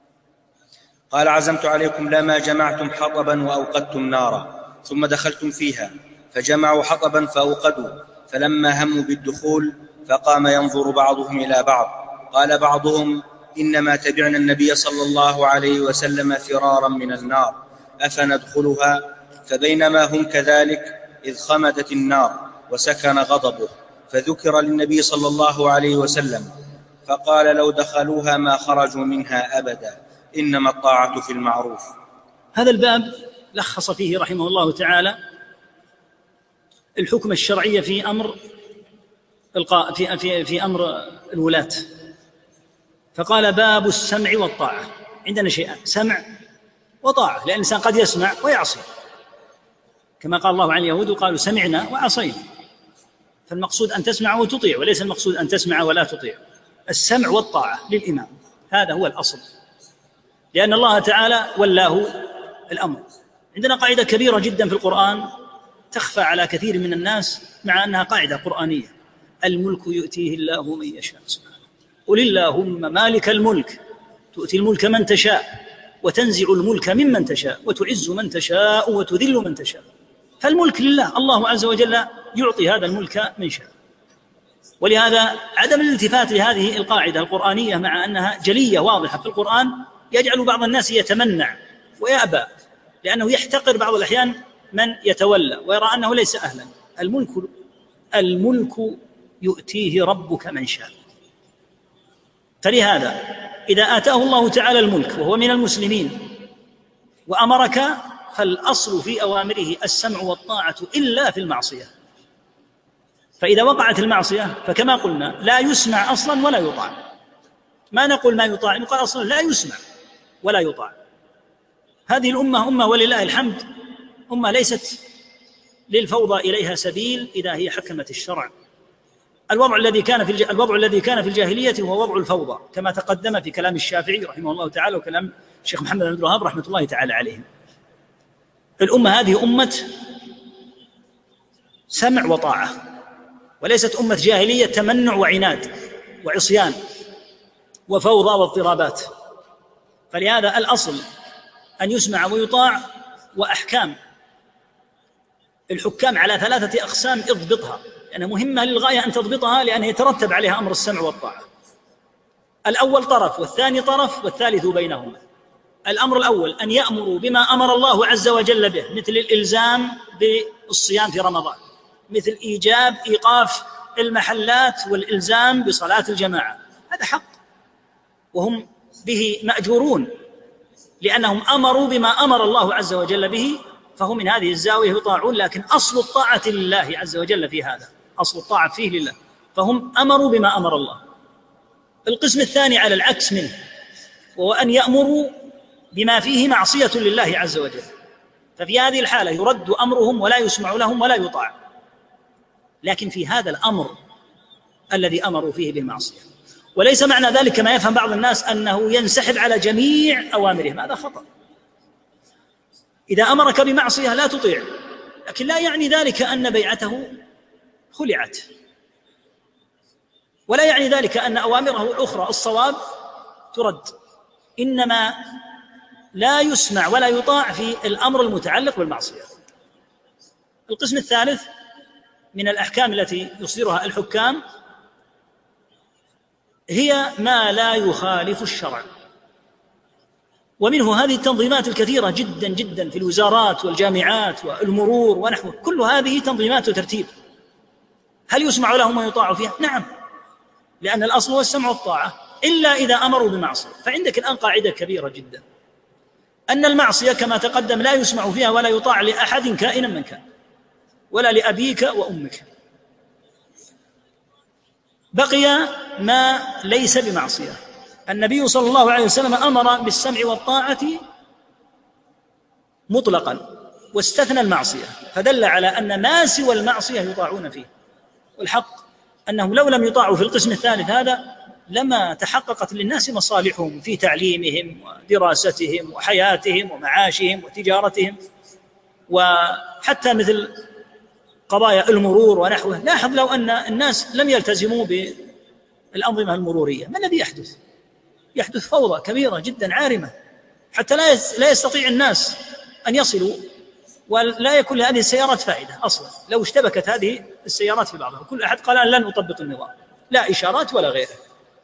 قال: عزمت عليكم لما جمعتم حطبا وأوقدتم نارا، ثم دخلتم فيها فجمعوا حطبا فأوقدوا، فلما هموا بالدخول فقام ينظر بعضهم إلى بعض، قال بعضهم: إنما تبعنا النبي صلى الله عليه وسلم فرارا من النار أفندخلها؟ فبينما هم كذلك إذ خمدت النار وسكن غضبه، فذكر للنبي صلى الله عليه وسلم فقال: لو دخلوها ما خرجوا منها أبدا، إنما الطاعة في المعروف. هذا الباب لخص فيه رحمه الله تعالى الحكم الشرعي في أمر القاء في, في, في أمر الولاة، فقال: باب السمع والطاعة. عندنا شيئان: سمع وطاعة، لأن الإنسان قد يسمع ويعصي، كما قال الله عن اليهود: قالوا سمعنا وعصينا. فالمقصود أن تسمع وتطيع، وليس المقصود أن تسمع ولا تطيع. السمع والطاعة للإمام، هذا هو الأصل، لأن الله تعالى ولاه الأمر. عندنا قاعدة كبيرة جدا في القرآن تخفى على كثير من الناس مع أنها قاعدة قرآنية: الملك يؤتيه الله من يشاء. قل اللهم مالك الملك تؤتي الملك من تشاء وتنزع الملك ممن تشاء وتعز من تشاء وتذل من تشاء. فالملك لله، الله عز وجل يعطي هذا الملك من شاء. ولهذا عدم الالتفات لهذه القاعدة القرآنية مع أنها جلية واضحة في القرآن يجعل بعض الناس يتمنع ويأبى، لأنه يحتقر بعض الأحيان من يتولى ويرى أنه ليس أهلا. الملك الملك يؤتيه ربك من شاء. فلهذا إذا آتاه الله تعالى الملك وهو من المسلمين وأمرك، فالأصل في أوامره السمع والطاعة إلا في المعصية، فإذا وقعت المعصية فكما قلنا لا يسمع أصلا ولا يطاع. ما نقول ما يطاع، نقول أصلا لا يسمع ولا يطاع. هذه الأمة أمة ولله الحمد أمة ليست للفوضى إليها سبيل إذا هي حكمت الشرع. الوضع الذي كان في الج... الوضع الذي كان في الجاهلية هو وضع الفوضى كما تقدم في كلام الشافعي رحمه الله تعالى وكلام الشيخ محمد بن عبد الوهاب رحمة الله تعالى عليهم. الأمة هذه أمة سمع وطاعة، وليست أمة جاهلية تمنع وعناد وعصيان وفوضى واضطرابات. فلهذا الأصل أن يسمع ويطاع. وأحكام الحكام على ثلاثة أقسام اضبطها، لأنها مهمة للغاية أن تضبطها، لأن يترتب عليها أمر السمع والطاعة. الأول طرف والثاني طرف والثالث بينهما. الأمر الأول أن يأمروا بما أمر الله عز وجل به، مثل الإلزام بالصيام في رمضان، مثل إيجاب إيقاف المحلات والإلزام بصلاة الجماعة. هذا حق وهم به مأجورون، لأنهم أمروا بما أمر الله عز وجل به، فهم من هذه الزاوية يطاعون. لكن أصل الطاعة لله عز وجل في هذا، أصل الطاعة فيه لله، فهم أمروا بما أمر الله. القسم الثاني على العكس منه، وهو أن يأمروا بما فيه معصية لله عز وجل، ففي هذه الحالة يرد أمرهم ولا يسمع لهم ولا يطاع. لكن في هذا الأمر الذي أمروا فيه بالمعصية، وليس معنى ذلك كما يفهم بعض الناس أنه ينسحب على جميع أوامرهم، هذا خطأ. إذا أمرك بمعصية لا تطيع، لكن لا يعني ذلك أن بيعته خلعت، ولا يعني ذلك أن أوامره الأخرى الصواب ترد. إنما لا يسمع ولا يطاع في الأمر المتعلق بالمعصية. القسم الثالث من الأحكام التي يصدرها الحكام هي ما لا يخالف الشرع، ومنه هذه التنظيمات الكثيرة جدا جدا في الوزارات والجامعات والمرور ونحوه. كل هذه تنظيمات وترتيب، هل يسمع لهم ويطاع فيها؟ نعم، لأن الأصل هو السمع والطاعة، إلا إذا أمروا بمعصية. فعندك الآن قاعدة كبيرة جدا، أن المعصية كما تقدم لا يسمع فيها ولا يطاع لأحد كائنا من كان، ولا لأبيك وأمك. بقي ما ليس بمعصية. النبي صلى الله عليه وسلم أمر بالسمع والطاعة مطلقا واستثنى المعصية، فدل على أن ما سوى المعصية يطاعون فيه. والحق أنهم لو لم يطاعوا في القسم الثالث هذا لما تحققت للناس مصالحهم في تعليمهم ودراستهم وحياتهم ومعاشهم وتجارتهم، وحتى مثل قضايا المرور ونحوه. لاحظ لو أن الناس لم يلتزموا بالأنظمة المرورية، ما الذي يحدث؟ يحدث فوضى كبيرة جدا عارمة، حتى لا يستطيع الناس أن يصلوا، ولا يكون لهذه السيارات فائدة أصلا لو اشتبكت هذه السيارات في بعضها. كل أحد قال لن أطبق النظام، لا إشارات ولا غيره،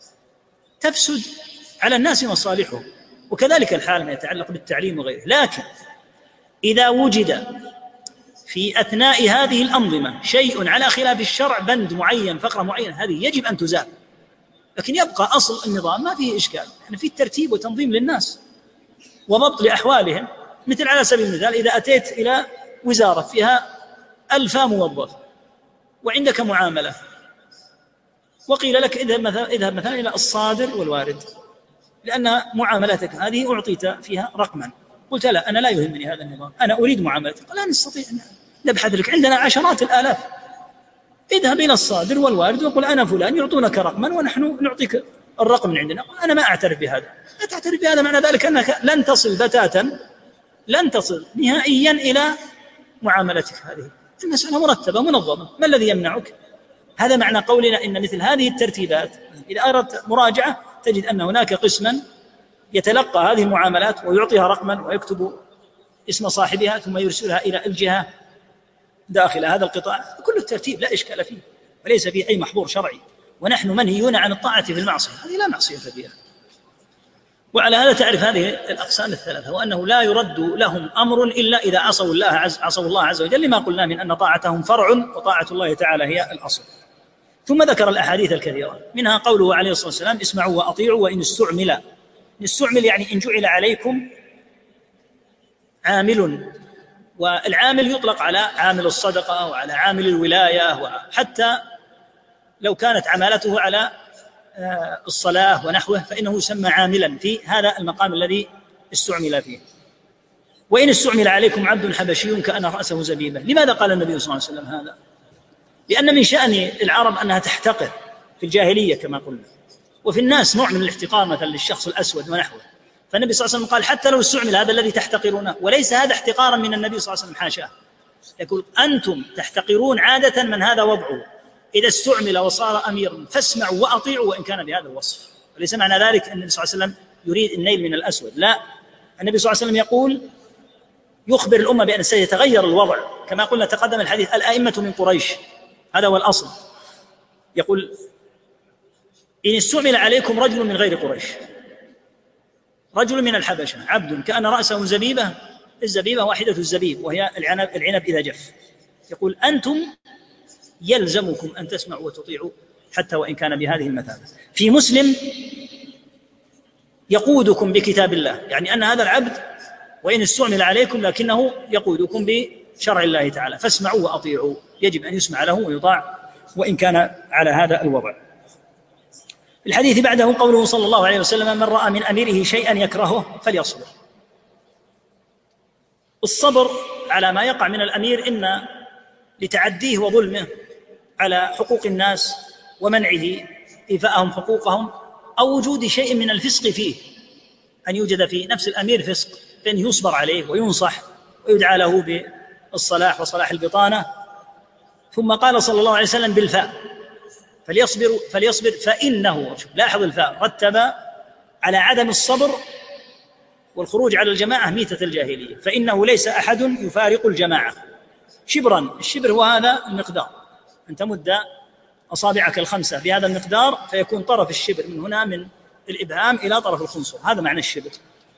تفسد على الناس مصالحهم. وكذلك الحال ما يتعلق بالتعليم وغيره. لكن إذا وجد في أثناء هذه الأنظمة شيء على خلاف الشرع، بند معين فقرة معينة، هذه يجب أن تزال، لكن يبقى أصل النظام ما فيه إشكال، يعني فيه ترتيب وتنظيم للناس وضبط لأحوالهم. مثل على سبيل المثال إذا أتيت إلى وزارة فيها ألف موظف وعندك معاملة، وقيل لك اذهب مثلا, اذهب مثلا إلى الصادر والوارد، لأن معاملتك هذه أعطيت فيها رقما. قلت لا، أنا لا يهمني هذا النظام، أنا أريد معاملتك. قال لا نستطيع أن نبحث لك، عندنا عشرات الآلاف. اذهب إلى الصادر والوارد وقل أنا فلان، يعطونك رقما ونحن نعطيك الرقم من عندنا. أنا ما أعترف بهذا. لا تعترف بهذا معنى ذلك أنك لن تصل بتاتا، لن تصل نهائيا إلى معاملتك هذه. المسألة مرتبة منظمة، ما الذي يمنعك؟ هذا معنى قولنا إن مثل هذه الترتيبات إذا أردت مراجعة تجد أن هناك قسما يتلقى هذه المعاملات ويعطيها رقما ويكتب اسم صاحبها ثم يرسلها إلى الجهة داخل هذا القطاع. كل الترتيب لا إشكال فيه وليس فيه أي محظور شرعي، ونحن منهيون عن الطاعة في المعصية، هذه لا معصية فيها. وعلى هذا تعرف هذه الأقسام الثلاثة، وأنه لا يرد لهم أمر إلا إذا عصوا الله عز, عصوا الله عز وجل، لما قلنا من أن طاعتهم فرع وطاعة الله تعالى هي الأصل. ثم ذكر الأحاديث الكثيرة، منها قوله عليه الصلاة والسلام اسمعوا وأطيعوا وإن استعمل. إن استعمل يعني إن جعل عليكم عامل والعامل يطلق على عامل الصدقة وعلى عامل الولاية، وحتى لو كانت عمالته على الصلاة ونحوه فإنه يسمى عاملا في هذا المقام الذي استعمل فيه. وإن استعمل عليكم عبد حبشي كأن رأسه زبيبة. لماذا قال النبي صلى الله عليه وسلم هذا؟ لأن من شأن العرب أنها تحتقر في الجاهلية كما قلنا، وفي الناس نوع من الاحتقار مثلا للشخص الأسود ونحوه، فالنبي صلى الله عليه وسلم قال حتى لو استعمل هذا الذي تحتقرونه، وليس هذا احتقارا من النبي صلى الله عليه وسلم، حاشاه، يقول أنتم تحتقرون عادة من هذا وضعه، إذا استعمل وصار أميرا فاسمعوا وأطيعوا وإن كان بهذا الوصف. وليس معنى ذلك أن النبي صلى الله عليه وسلم يريد النيل من الأسود، لا، النبي صلى الله عليه وسلم يقول يخبر الأمة بأن سيتغير الوضع، كما قلنا تقدم الحديث الأئمة من قريش، هذا هو الأصل. يقول إن استعمل عليكم رجل من غير قريش، رجل من الحبشة، عبد كأن رأسه زبيبة، الزبيبة واحدة الزبيب وهي العنب, العنب إذا جف، يقول أنتم يلزمكم أن تسمعوا وتطيعوا حتى وإن كان بهذه المثابة. في مسلم يقودكم بكتاب الله، يعني أن هذا العبد وإن استعمل عليكم لكنه يقودكم بشرع الله تعالى، فاسمعوا وأطيعوا، يجب أن يسمع له ويطاع وإن كان على هذا الوضع. الحديث بعده قوله صلى الله عليه وسلم من رأى من أميره شيئا يكرهه فليصبر. الصبر على ما يقع من الأمير إما لتعديه وظلمه على حقوق الناس ومنعه إيفاءهم حقوقهم، أو وجود شيء من الفسق فيه، أن يوجد في نفس الأمير فسق فإن يصبر عليه وينصح ويدعى له بالصلاح وصلاح البطانة. ثم قال صلى الله عليه وسلم بالفاء فليصبر فليصبر فإنه، لاحظ الفاء رتب على عدم الصبر والخروج على الجماعة ميتة الجاهلية، فإنه ليس أحد يفارق الجماعة شبرا، الشبر هو هذا المقدار، أن تمد أصابعك الخمسة بهذا المقدار فيكون طرف الشبر من هنا من الإبهام إلى طرف الخنصر، هذا معنى الشبر.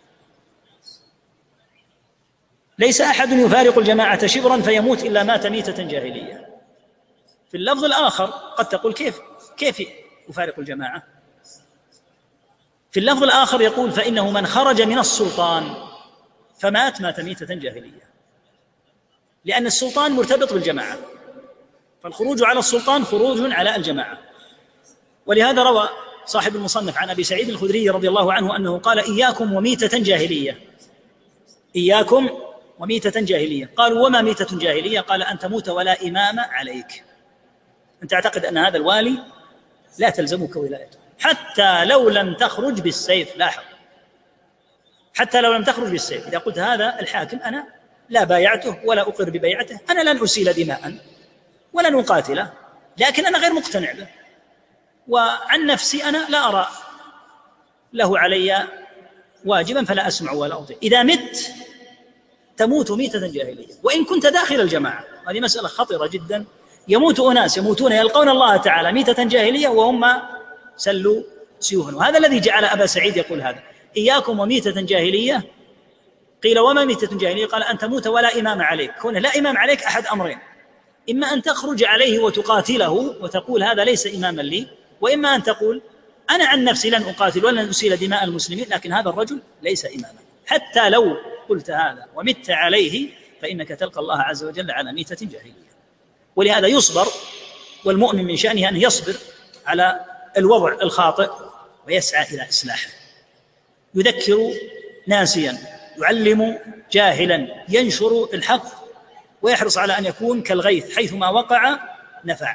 ليس أحد يفارق الجماعة شبرا فيموت إلا مات ميتة جاهلية. في اللفظ الآخر قد تقول كيف كيف يفارق الجماعة؟ في اللفظ الآخر يقول فإنه من خرج من السلطان فمات مات ميتة جاهلية، لأن السلطان مرتبط بالجماعة، فالخروج على السلطان خروج على الجماعة. ولهذا روى صاحب المصنف عن أبي سعيد الخدري رضي الله عنه أنه قال إياكم وميتة جاهلية، إياكم وميتة جاهلية. قالوا وما ميتة جاهلية؟ قال أن تموت ولا إمام عليك، أن تعتقد أن هذا الوالي لا تلزمك ولايته حتى لو لم تخرج بالسيف. لاحظ، حتى لو لم تخرج بالسيف. إذا قلت هذا الحاكم أنا لا بايعته ولا أقر ببيعته، أنا لن أسيل دماء ولن أقاتله، لكن أنا غير مقتنع به، وعن نفسي أنا لا أرى له علي واجبا فلا أسمع ولا أطيع. إذا مت تموت ميتة جاهلية وإن كنت داخل الجماعة. هذه مسألة خطيرة جدا، يموت أناس يموتون يلقون الله تعالى ميتة جاهلية وهم سلوا سيوفا. وهذا الذي جعل أبا سعيد يقول هذا إياكم وميتة جاهلية. قيل وما ميتة جاهلية؟ قال أن تموت ولا إمام عليك. كون لا إمام عليك أحد أمرين، إما أن تخرج عليه وتقاتله وتقول هذا ليس إماما لي، وإما أن تقول أنا عن نفسي لن أقاتل ولن أسيل دماء المسلمين، لكن هذا الرجل ليس إماما. حتى لو قلت هذا ومت عليه فإنك تلقى الله عز وجل على ميتة جاهلية. ولهذا يصبر، والمؤمن من شأنه أن يصبر على الوضع الخاطئ ويسعى إلى إصلاحه، يذكر ناسيا، يعلم جاهلا، ينشر الحق، ويحرص على أن يكون كالغيث حيثما وقع نفع،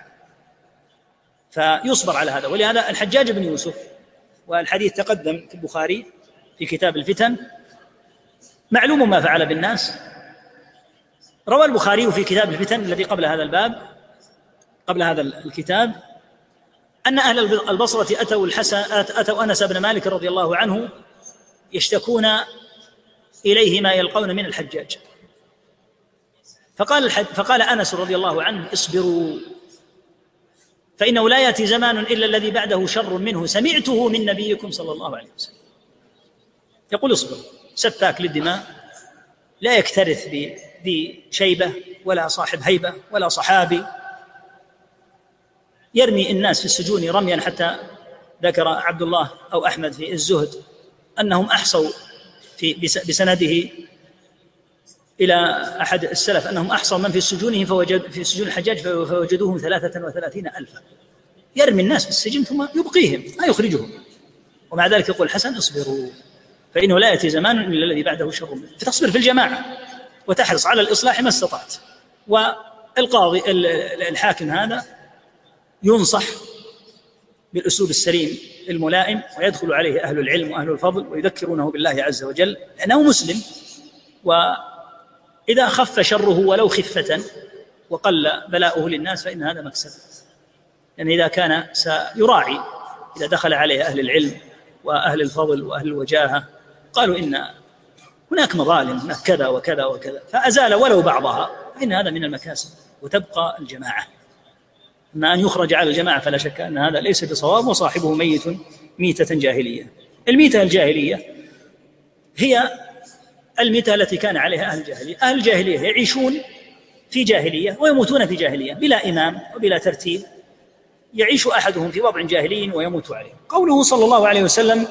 فيصبر على هذا. ولهذا الحجاج بن يوسف، والحديث تقدم في البخاري في كتاب الفتن، معلوم ما فعل بالناس. روى البخاري في كتاب الفتن الذي قبل هذا الباب قبل هذا الكتاب أن أهل البصرة أتوا الحسن أتوا أنس بن مالك رضي الله عنه يشتكون إليه ما يلقون من الحجاج، فقال الحج فقال أنس رضي الله عنه اصبروا فإنه لا يأتي زمان إلا الذي بعده شر منه سمعته من نبيكم صلى الله عليه وسلم. يقول اصبروا، سفاك للدماء لا يكترث ذي شيبة ولا صاحب هيبة ولا صحابي، يرمي الناس في السجون رميا، حتى ذكر عبد الله أو أحمد في الزهد أنهم أحصوا في بسنده إلى أحد السلف أنهم أحصوا من في سجونهم فوجد في سجون الحجاج فوجدوهم ثلاثة وثلاثين ألفا، يرمي الناس في السجن ثم يبقيهم ما يخرجهم، ومع ذلك يقول الحسن اصبروا فإنه لا يأتي زمان إلا الذي بعده شر منه. فتصبر في الجماعة وتحرص على الإصلاح ما استطعت. والقاضي الحاكم هذا ينصح بالأسلوب السليم الملائم، ويدخل عليه أهل العلم وأهل الفضل ويذكرونه بالله عز وجل لأنه مسلم، وإذا خف شره ولو خفة وقل بلاؤه للناس فإن هذا مكسب، لأن يعني إذا كان سيراعي إذا دخل عليه أهل العلم وأهل الفضل وأهل الوجاهة قالوا إن هناك مظالم هناك كذا وكذا وكذا فأزال ولو بعضها، فإن هذا من المكاسب وتبقى الجماعة. أما أن يخرج على الجماعة فلا شك أن هذا ليس بصواب وصاحبه ميت ميتة جاهلية. الميتة الجاهلية هي الميتة التي كان عليها أهل الجاهلية. أهل الجاهلية يعيشون في جاهلية ويموتون في جاهلية بلا إمام وبلا ترتيب، يعيش أحدهم في وضع جاهلي ويموت عليه. قوله صلى الله عليه وسلم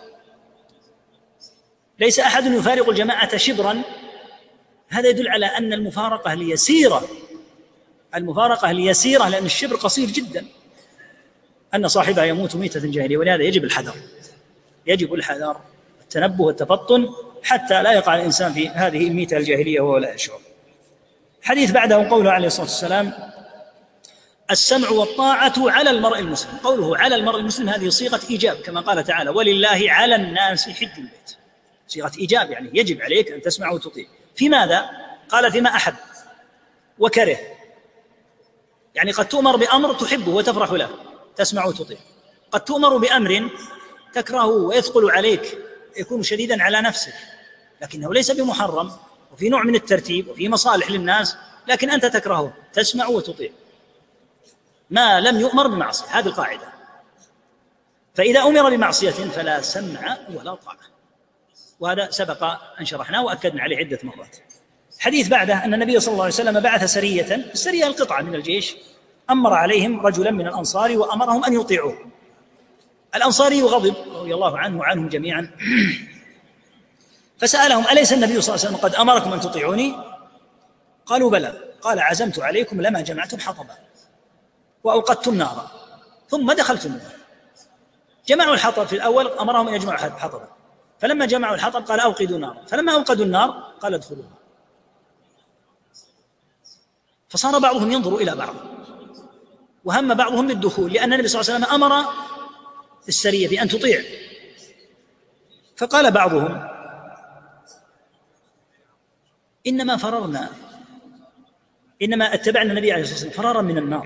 ليس أحد يفارق الجماعة شبرا، هذا يدل على أن المفارقة اليسيرة المفارقة اليسيرة لأن الشبر قصير جدا، أن صاحبها يموت ميتة جاهلية، ولهذا يجب الحذر يجب الحذر التنبه والتفطن حتى لا يقع الإنسان في هذه الميتة الجاهلية وهو لا يشعر. حديث بعده قوله عليه الصلاة والسلام السمع والطاعة على المرء المسلم. قوله على المرء المسلم هذه صيغة إيجاب كما قال تعالى ولله على الناس حج البيت، صيغة إيجاب يعني يجب عليك أن تسمع وتطيع. في ماذا؟ قال فيما أحب وكره، يعني قد تؤمر بأمر تحبه وتفرح له تسمع وتطيع، قد تؤمر بأمر تكرهه ويثقل عليك يكون شديدا على نفسك لكنه ليس بمحرم وفي نوع من الترتيب وفي مصالح للناس لكن أنت تكرهه تسمع وتطيع ما لم يؤمر بمعصية، هذه القاعدة. فإذا أمر بمعصية فلا سمع ولا طاعة، وهذا سبق أن شرحناه وأكدنا عليه عدة مرات. حديث بعده أن النبي صلى الله عليه وسلم بعث سرية، السرية القطعة من الجيش، أمر عليهم رجلا من الأنصار وأمرهم أن يطيعوه. الأنصاري غضب رضي الله عنه وعنهم جميعا فسألهم أليس النبي صلى الله عليه وسلم قد أمركم أن تطيعوني؟ قالوا بلى. قال عزمت عليكم لما جمعتم حطبا وأوقدتم نارا ثم دخلتم النار. جمعوا الحطب في الأول أمرهم أن يجمعوا حطبا، فلما جمعوا الحطب قال أوقدوا نارا، فلما أوقدوا النار قال ادخلوها. فصار بعضهم ينظر إلى بعض وهم بعضهم بالدخول لأن النبي صلى الله عليه وسلم أمر السرية بأن تطيع. فقال بعضهم إنما فررنا إنما اتبعنا النبي عليه الصلاة والسلام فرارا من النار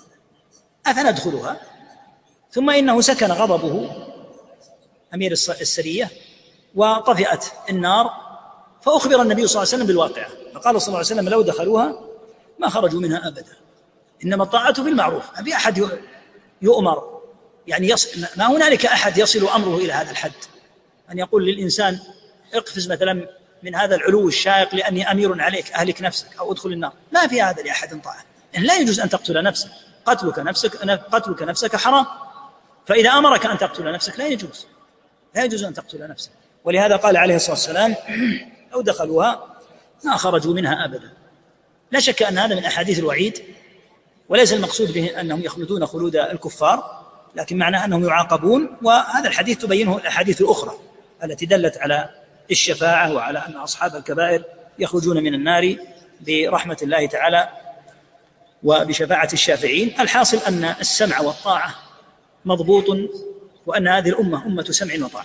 أفندخلها؟ ثم إنه سكن غضبه أمير السرية وطفئت النار فأخبر النبي صلى الله عليه وسلم بالواقعة، فقال صلى الله عليه وسلم لو دخلوها ما خرجوا منها أبدا، إنما الطاعة بالمعروف. أبي أحد يؤمر يعني يصل ما هنالك أحد يصل أمره إلى هذا الحد أن يقول للإنسان اقفز مثلا من هذا العلو الشائق لأني أمير عليك أهلك نفسك أو أدخل النار، ما في هذا لأحد طاعة. إن لا يجوز أن تقتل نفسك، قتلك نفسك قتلك نفسك حرام، فإذا أمرك أن تقتل نفسك لا يجوز لا يجوز أن تقتل نفسك. ولهذا قال عليه الصلاة والسلام لو دخلوها ما خرجوا منها أبدا. لا شك أن هذا من أحاديث الوعيد، وليس المقصود به أنهم يخلدون خلود الكفار، لكن معنى أنهم يعاقبون، وهذا الحديث تبينه الأحاديث الأخرى التي دلت على الشفاعة وعلى أن أصحاب الكبائر يخرجون من النار برحمة الله تعالى وبشفاعة الشافعين. الحاصل أن السمع والطاعة مضبوط، وأن هذه الأمة أمة سمع وطاعة،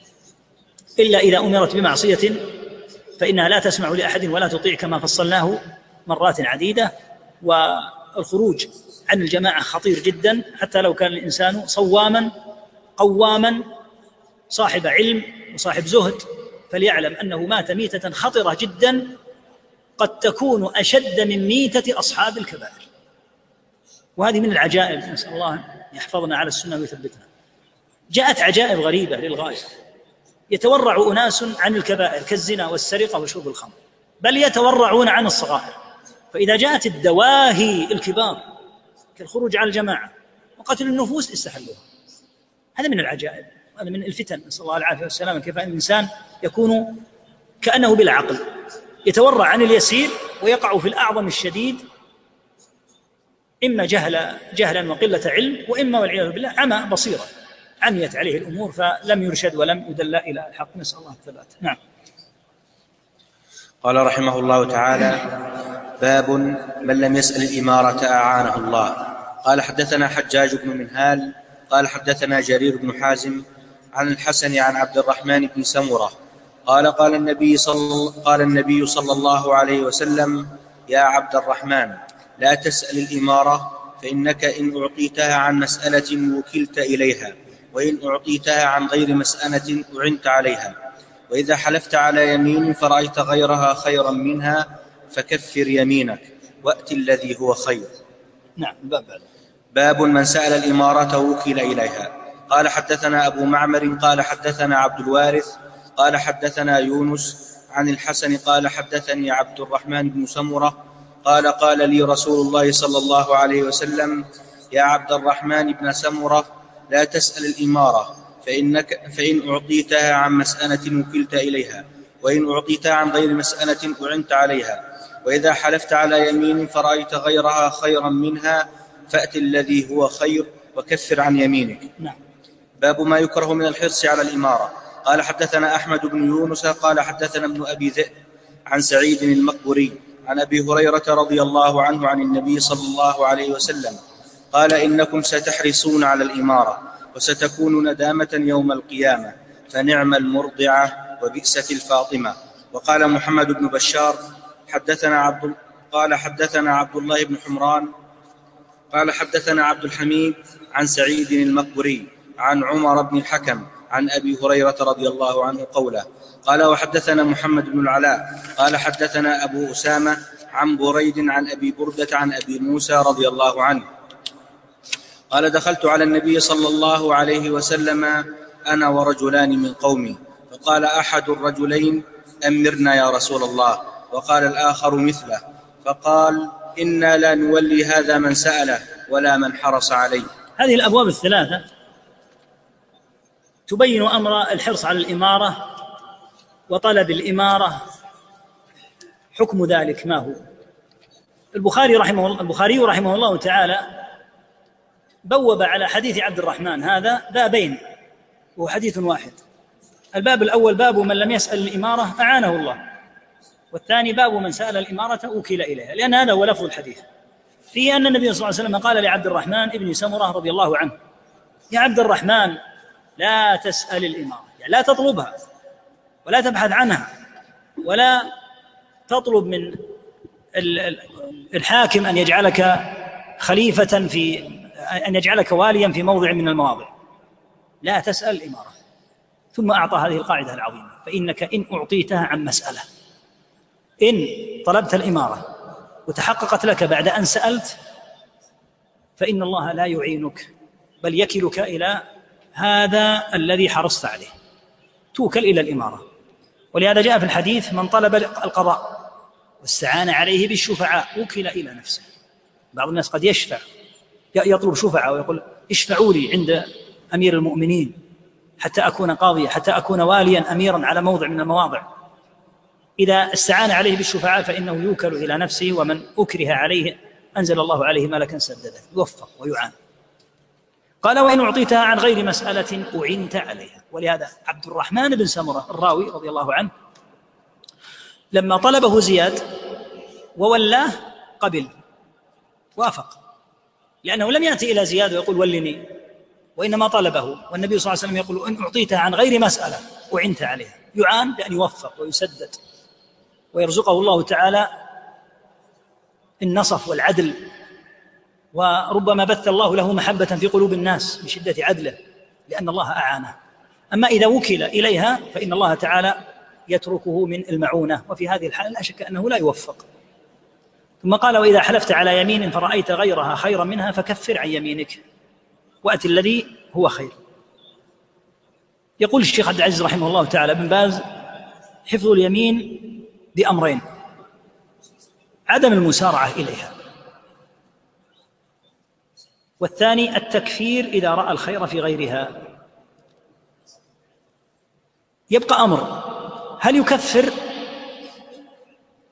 إلا إذا أمرت بمعصية فإنها لا تسمع لأحد ولا تطيع كما فصلناه مرات عديدة. والخروج عن الجماعة خطير جدا، حتى لو كان الإنسان صواما قواما صاحب علم وصاحب زهد فليعلم أنه مات ميتة خطرة جدا قد تكون أشد من ميتة أصحاب الكبائر. وهذه من العجائب، نسأل الله أن يحفظنا على السنة ويثبتنا. جاءت عجائب غريبة للغاية، يتورع أناس عن الكبائر كالزنا والسرقة وشرب الخمر، بل يتورعون عن الصغائر. فإذا جاءت الدواهي الكبار كالخروج على الجماعة وقتل النفوس استحلوها. هذا من العجائب، هذا من الفتن، نسأل الله العافية والسلامة. كيف أن الإنسان يكون كأنه بلا عقل يتورع عن اليسير ويقع في الأعظم الشديد، إما جهل جهلا وقلة علم، وإما والعياذ بالله عمى بصيرة، عميت عليه الأمور فلم يرشد ولم يدل إلى الحق. نسأل الله الثبات. نعم. قال رحمه الله تعالى: باب من لم يسأل الإمارة أعانه الله. قال حدثنا حجاج بن منهال قال حدثنا جرير بن حازم عن الحسن عن عبد الرحمن بن سمرة قال قال النبي صلى, قال النبي صلى الله عليه وسلم: يا عبد الرحمن، لا تسأل الإمارة، فإنك إن أعطيتها عن مسألة وكلت إليها، وإن أعطيتها عن غير مسألة أعنت عليها، وإذا حلفت على يمين فرأيت غيرها خيرا منها فكفر يمينك وأت الذي هو خير. نعم. باب باب من سأل الإمارة وكل إليها. قال حدثنا أبو معمر قال حدثنا عبد الوارث قال حدثنا يونس عن الحسن قال حدثني عبد الرحمن بن سمرة قال قال لي رسول الله صلى الله عليه وسلم: يا عبد الرحمن بن سمرة، لا تسأل الإمارة، فإنك فإن أعطيتها عن مسألة وكلت إليها، وإن أعطيتها عن غير مسألة أعنت عليها، وإذا حلفت على يمين فرأيت غيرها خيرا منها فأت الذي هو خير وكفر عن يمينك. نعم. باب ما يكره من الحرص على الإمارة. قال حدثنا أحمد بن يونس قال حدثنا ابن أبي ذئب عن سعيد المقبري عن أبي هريرة رضي الله عنه عن النبي صلى الله عليه وسلم قال: إنكم ستحرصون على الإمارة وستكون ندامة يوم القيامة، فنعم المرضعة وبئست الفاطمة. وقال محمد بن بشار حدثنا عبد قال حدثنا عبد الله بن حمران قال حدثنا عبد الحميد عن سعيد المقبري عن عمر بن الحكم عن أبي هريرة رضي الله عنه قوله. قال وحدثنا محمد بن العلاء قال حدثنا أبو أسامة عن بريد عن أبي بردة عن أبي موسى رضي الله عنه قال: دخلت على النبي صلى الله عليه وسلم أنا ورجلان من قومي، فقال أحد الرجلين: أمرنا يا رسول الله، وقال الآخر مثله، فقال: إنا لا نولي هذا من سأله ولا من حرص عليه. هذه الأبواب الثلاثة تبين أمر الحرص على الإمارة وطلب الإمارة، حكم ذلك ما هو. البخاري رحمه الله, البخاري رحمه الله تعالى بوب على حديث عبد الرحمن هذا بابين وهو حديث واحد. الباب الأول باب من لم يسأل الإمارة أعانه الله، والثاني باب من سأل الإمارة أوكل إليها، لأن هذا هو لفظ الحديث. فيه أن النبي صلى الله عليه وسلم قال لعبد الرحمن ابن سمرة رضي الله عنه: يا عبد الرحمن، لا تسأل الإمارة، يعني لا تطلبها ولا تبحث عنها ولا تطلب من الحاكم أن يجعلك خليفة في أن يجعلك واليا في موضع من المواضع، لا تسأل الإمارة. ثم أعطى هذه القاعدة العظيمة: فإنك إن أعطيتها عن مسألة، إن طلبت الإمارة وتحققت لك بعد أن سألت، فإن الله لا يعينك بل يكلك إلى هذا الذي حرصت عليه، توكل إلى الإمارة. ولهذا جاء في الحديث: من طلب القضاء واستعان عليه بالشفعاء وكل إلى نفسه. بعض الناس قد يشفع، يطلب شفعاء ويقول: اشفعوا لي عند أمير المؤمنين حتى أكون قاضيا، حتى أكون واليا أميرا على موضع من المواضع. إذا استعان عليه بالشفعاء فإنه يوكل إلى نفسه، ومن أكره عليه أنزل الله عليه ملكا سددا، يوفق ويعان. قال: وإن أعطيتها عن غير مسألة أعنت عليها. ولهذا عبد الرحمن بن سمرة الراوي رضي الله عنه لما طلبه زياد وولاه قبل، وافق، لأنه لم يأتي إلى زياد ويقول: ولني، وإنما طلبه، والنبي صلى الله عليه وسلم يقول: إن أعطيتها عن غير مسألة أعنت عليها. يعان بأن يوفق ويسدد ويرزقه الله تعالى النصف والعدل، وربما بث الله له محبة في قلوب الناس بشدة عدله لأن الله أعانه. أما إذا وكل إليها فإن الله تعالى يتركه من المعونة، وفي هذه الحالة لا شك أنه لا يوفق. ثم قال: وإذا حلفت على يمين فرأيت غيرها خيرا منها فكفر عن يمينك وأت الذي هو خير. يقول الشيخ عبد العزيز رحمه الله تعالى: ابن باز: حفظ اليمين بأمرين: عدم المسارعة إليها، والثاني التكفير إذا رأى الخير في غيرها. يبقى أمر: هل يكفر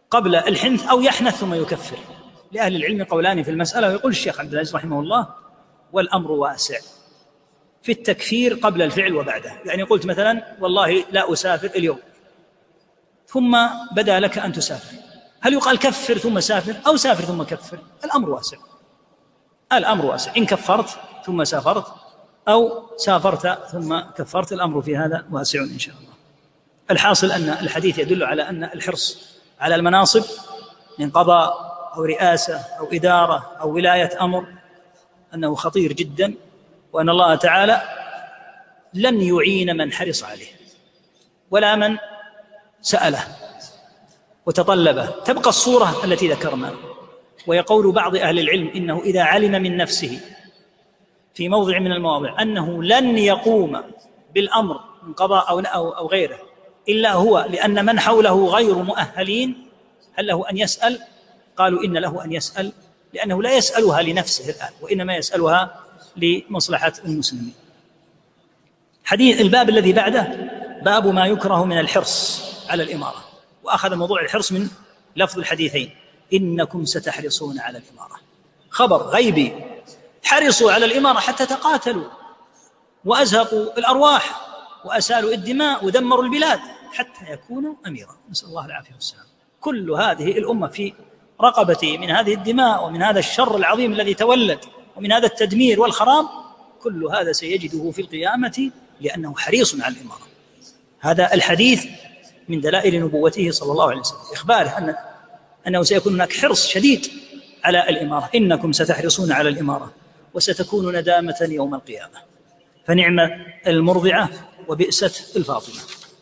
قبل الحنث أو يحنث ثم يكفر. لأهل العلم قولان في المسألة، ويقول الشيخ عبد العزيز رحمه الله: والأمر واسع في التكفير قبل الفعل وبعده. يعني قلت مثلا: والله لا أسافر اليوم، ثم بدا لك أن تسافر، هل يقال كفر ثم سافر أو سافر ثم كفر؟ الأمر واسع، الأمر واسع، إن كفرت ثم سافرت أو سافرت ثم كفرت، الأمر في هذا واسع إن شاء الله. الحاصل أن الحديث يدل على أن الحرص على المناصب من قضاء أو رئاسة أو إدارة أو ولاية أمر أنه خطير جدا، وأن الله تعالى لن يعين من حرص عليه ولا من سأله وتطلبه. تبقى الصورة التي ذكرنا. ويقول بعض أهل العلم: إنه إذا علم من نفسه في موضع من المواضع أنه لن يقوم بالأمر من قضاء أو أو غيره إلا هو لأن من حوله غير مؤهلين، هل له أن يسأل؟ قالوا: إن له أن يسأل، لأنه لا يسألها لنفسه الآن، وإنما يسألها لمصلحة المسلمين. حديث الباب الذي بعده باب ما يكره من الحرص على الإمارة، وأخذ موضوع الحرص من لفظ الحديثين: إنكم ستحرصون على الإمارة. خبر غيبي: حرصوا على الإمارة حتى تقاتلوا وأزهقوا الأرواح وأسالوا الدماء ودمروا البلاد حتى يكونوا أميرا، نسأل الله العافية والسلام. كل هذه الأمة في رقبتي من هذه الدماء ومن هذا الشر العظيم الذي تولد ومن هذا التدمير والخراب، كل هذا سيجده في القيامة لأنه حريص على الإمارة. هذا الحديث من دلائل نبوته صلى الله عليه وسلم، إخباره أن أنه سيكون هناك حرص شديد على الإمارة. إنكم ستحرصون على الإمارة وستكون ندامة يوم القيامة، فنعم المرضعة وبئست الفاطمة.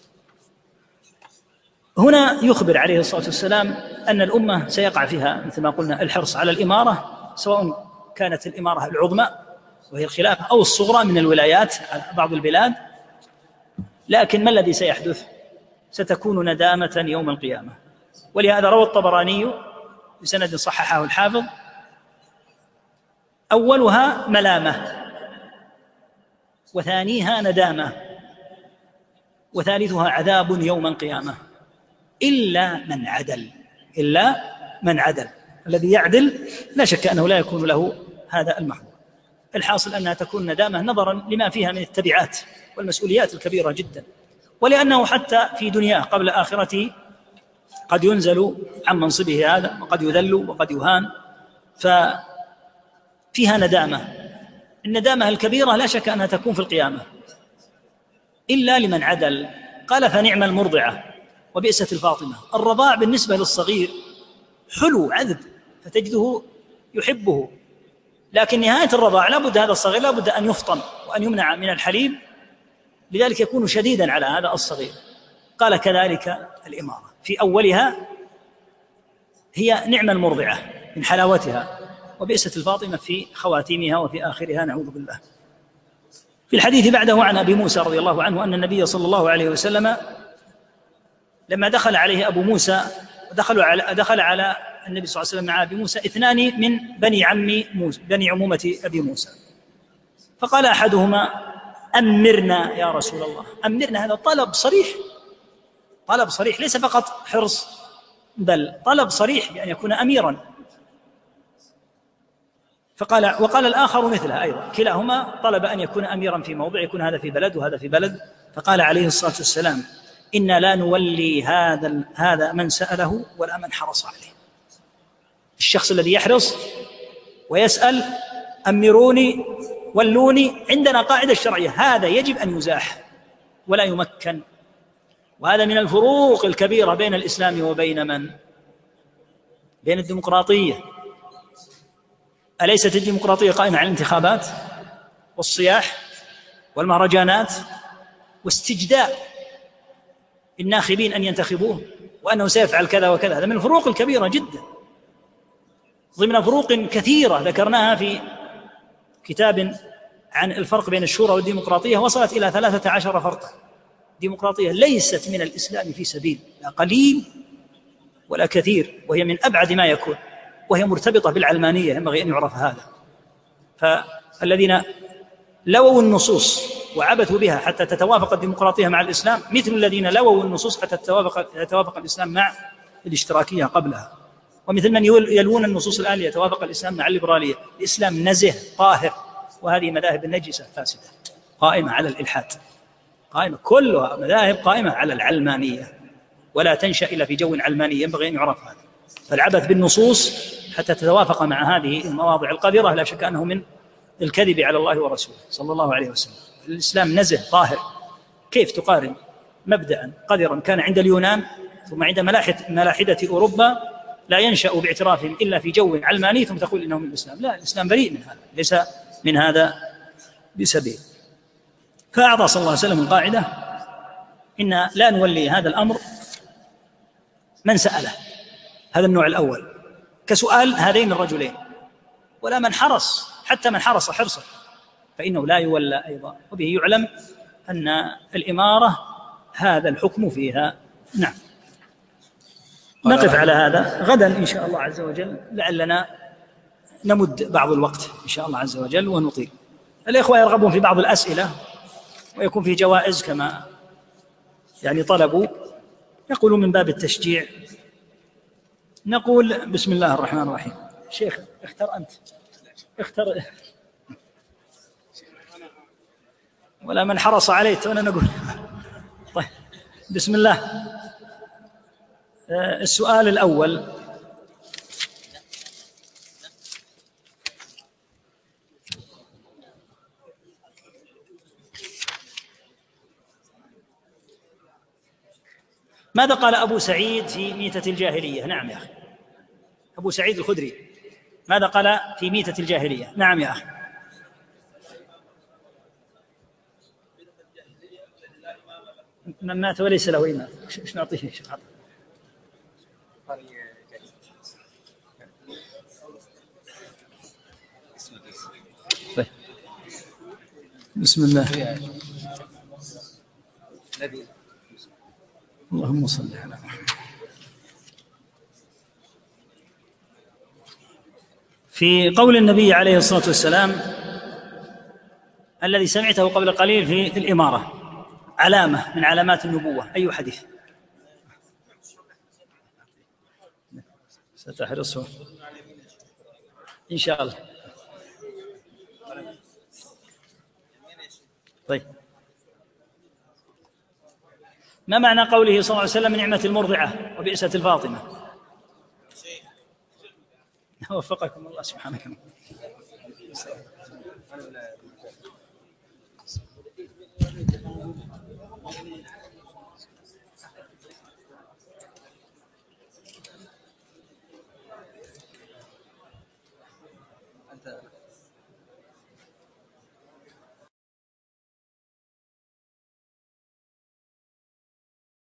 هنا يخبر عليه الصلاة والسلام أن الأمة سيقع فيها مثل ما قلنا الحرص على الإمارة، سواء كانت الإمارة العظمى وهي الخلافة أو الصغرى من الولايات على بعض البلاد. لكن ما الذي سيحدث؟ ستكون ندامة يوم القيامة. ولهذا روى الطبراني بسند صححه الحافظ: أولها ملامة، وثانيها ندامة، وثالثها عذاب يوم القيامة، إلا من عدل. إلا من عدل، الذي يعدل لا شك أنه لا يكون له هذا المحظور. الحاصل أنها تكون ندامة نظرا لما فيها من التبعات والمسؤوليات الكبيرة جدا، ولأنه حتى في دنياه قبل آخرته قد ينزل عن منصبه هذا وقد يذل وقد يهان، ففيها ندامة. الندامة الكبيرة لا شك أنها تكون في القيامة إلا لمن عدل. قال: فنعم المرضعة وبئست الفاطمة. الرضاع بالنسبة للصغير حلو عذب، فتجده يحبه، لكن نهاية الرضاع لابد هذا الصغير لابد أن يفطم وأن يمنع من الحليب، لذلك يكون شديدا على هذا الصغير. قال: كذلك الإمارة في أولها هي نعم المرضعة من حلاوتها، وبئست الفاطمة في خواتيمها وفي آخرها، نعوذ بالله. في الحديث بعده عن أبي موسى رضي الله عنه أن النبي صلى الله عليه وسلم لما دخل عليه أبو موسى دخل على, دخل على النبي صلى الله عليه وسلم مع أبي موسى اثنان من بني عم موسى بني عمومة أبي موسى، فقال أحدهما: أمرنا يا رسول الله. أمرنا هذا طلب صريح، طلب صريح ليس فقط حرص، بل طلب صريح بأن يكون أميرا. فقال وقال الآخر مثله أيضا، كلاهما طلب أن يكون أميرا في موضع، يكون هذا في بلد وهذا في بلد. فقال عليه الصلاة والسلام: إنا لا نولي هذا هذا من سأله ولا من حرص عليه. الشخص الذي يحرص ويسأل: أمروني ولوني، عندنا قاعدة شرعية هذا يجب أن يزاح ولا يمكن. وهذا من الفروق الكبيرة بين الإسلام وبين من؟ بين الديمقراطية. أليست الديمقراطية قائمة على الانتخابات والصياح والمهرجانات واستجداء الناخبين أن ينتخبوه وأنه سيفعل كذا وكذا؟ هذا من الفروق الكبيرة جدا ضمن فروق كثيرة ذكرناها في كتاب عن الفرق بين الشورى والديمقراطية، وصلت إلى ثلاثة عشر فرقا. الديمقراطية ليست من الإسلام في سبيل، لا قليل ولا كثير، وهي من أبعد ما يكون، وهي مرتبطة بالعلمانية، ينبغي أن يعرف هذا. فالذين لووا النصوص وعبثوا بها حتى تتوافق الديمقراطية مع الإسلام مثل الذين لووا النصوص حتى تتوافق, تتوافق الإسلام مع الاشتراكية قبلها. ومثل من يلوون النصوص الآن يتوافق الإسلام مع الليبرالية. الإسلام نزه طاهر، وهذه مذاهب النجسة فاسدة قائمة على الإلحاد، قائمة كلها مذاهب قائمة على العلمانية، ولا تنشأ إلا في جو علماني، ينبغي أن يعرف هذا. فالعبث بالنصوص حتى تتوافق مع هذه المواضع القذرة لا شك أنه من الكذب على الله ورسوله صلى الله عليه وسلم. الإسلام نزه طاهر. كيف تقارن مبدأ قذرا كان عند اليونان ثم عند ملاحدة أوروبا لا ينشأ باعترافهم إلا في جو علماني ثم تقول إنه من الإسلام؟ لا، الإسلام بريء من هذا، ليس من هذا بسبيل. فأعطى صلى الله عليه وسلم القاعدة: إن لا نولي هذا الأمر من سأله، هذا النوع الأول، كسؤال هذين الرجلين، ولا من حرص، حتى من حرص حرصا فإنه لا يولى أيضا. وبه يعلم أن الإمارة هذا الحكم فيها. نعم. نقف على هذا، غدا إن شاء الله عز وجل لعلنا نمد بعض الوقت إن شاء الله عز وجل ونطيل. الإخوة يرغبون في بعض الأسئلة ويكون في جوائز كما يعني طلبوا، يقولون من باب التشجيع. نقول بسم الله الرحمن الرحيم. شيخ اختر أنت، اختر. ولا من حرص عليه وأنا نقول. طيب بسم الله. السؤال الأول: ماذا قال أبو سعيد في ميتة الجاهلية؟ نعم يا أخي، أبو سعيد الخدري ماذا قال في ميتة الجاهلية؟ نعم يا أخي. من مات وليس له إمام، ايش نعطيه؟ ايش نعطيه؟ طيب. بسم الله. اللهم صل على محمد. في قول النبي عليه الصلاة والسلام الذي سمعته قبل قليل في الإمارة علامة من علامات النبوة، أي حديث؟ ستحرصه إن شاء الله. طيب، ما معنى قوله صلى الله عليه وسلم نعمة المرضعة وبئست الفاطمة؟ وفقكم الله سبحانه وتعالى. أنت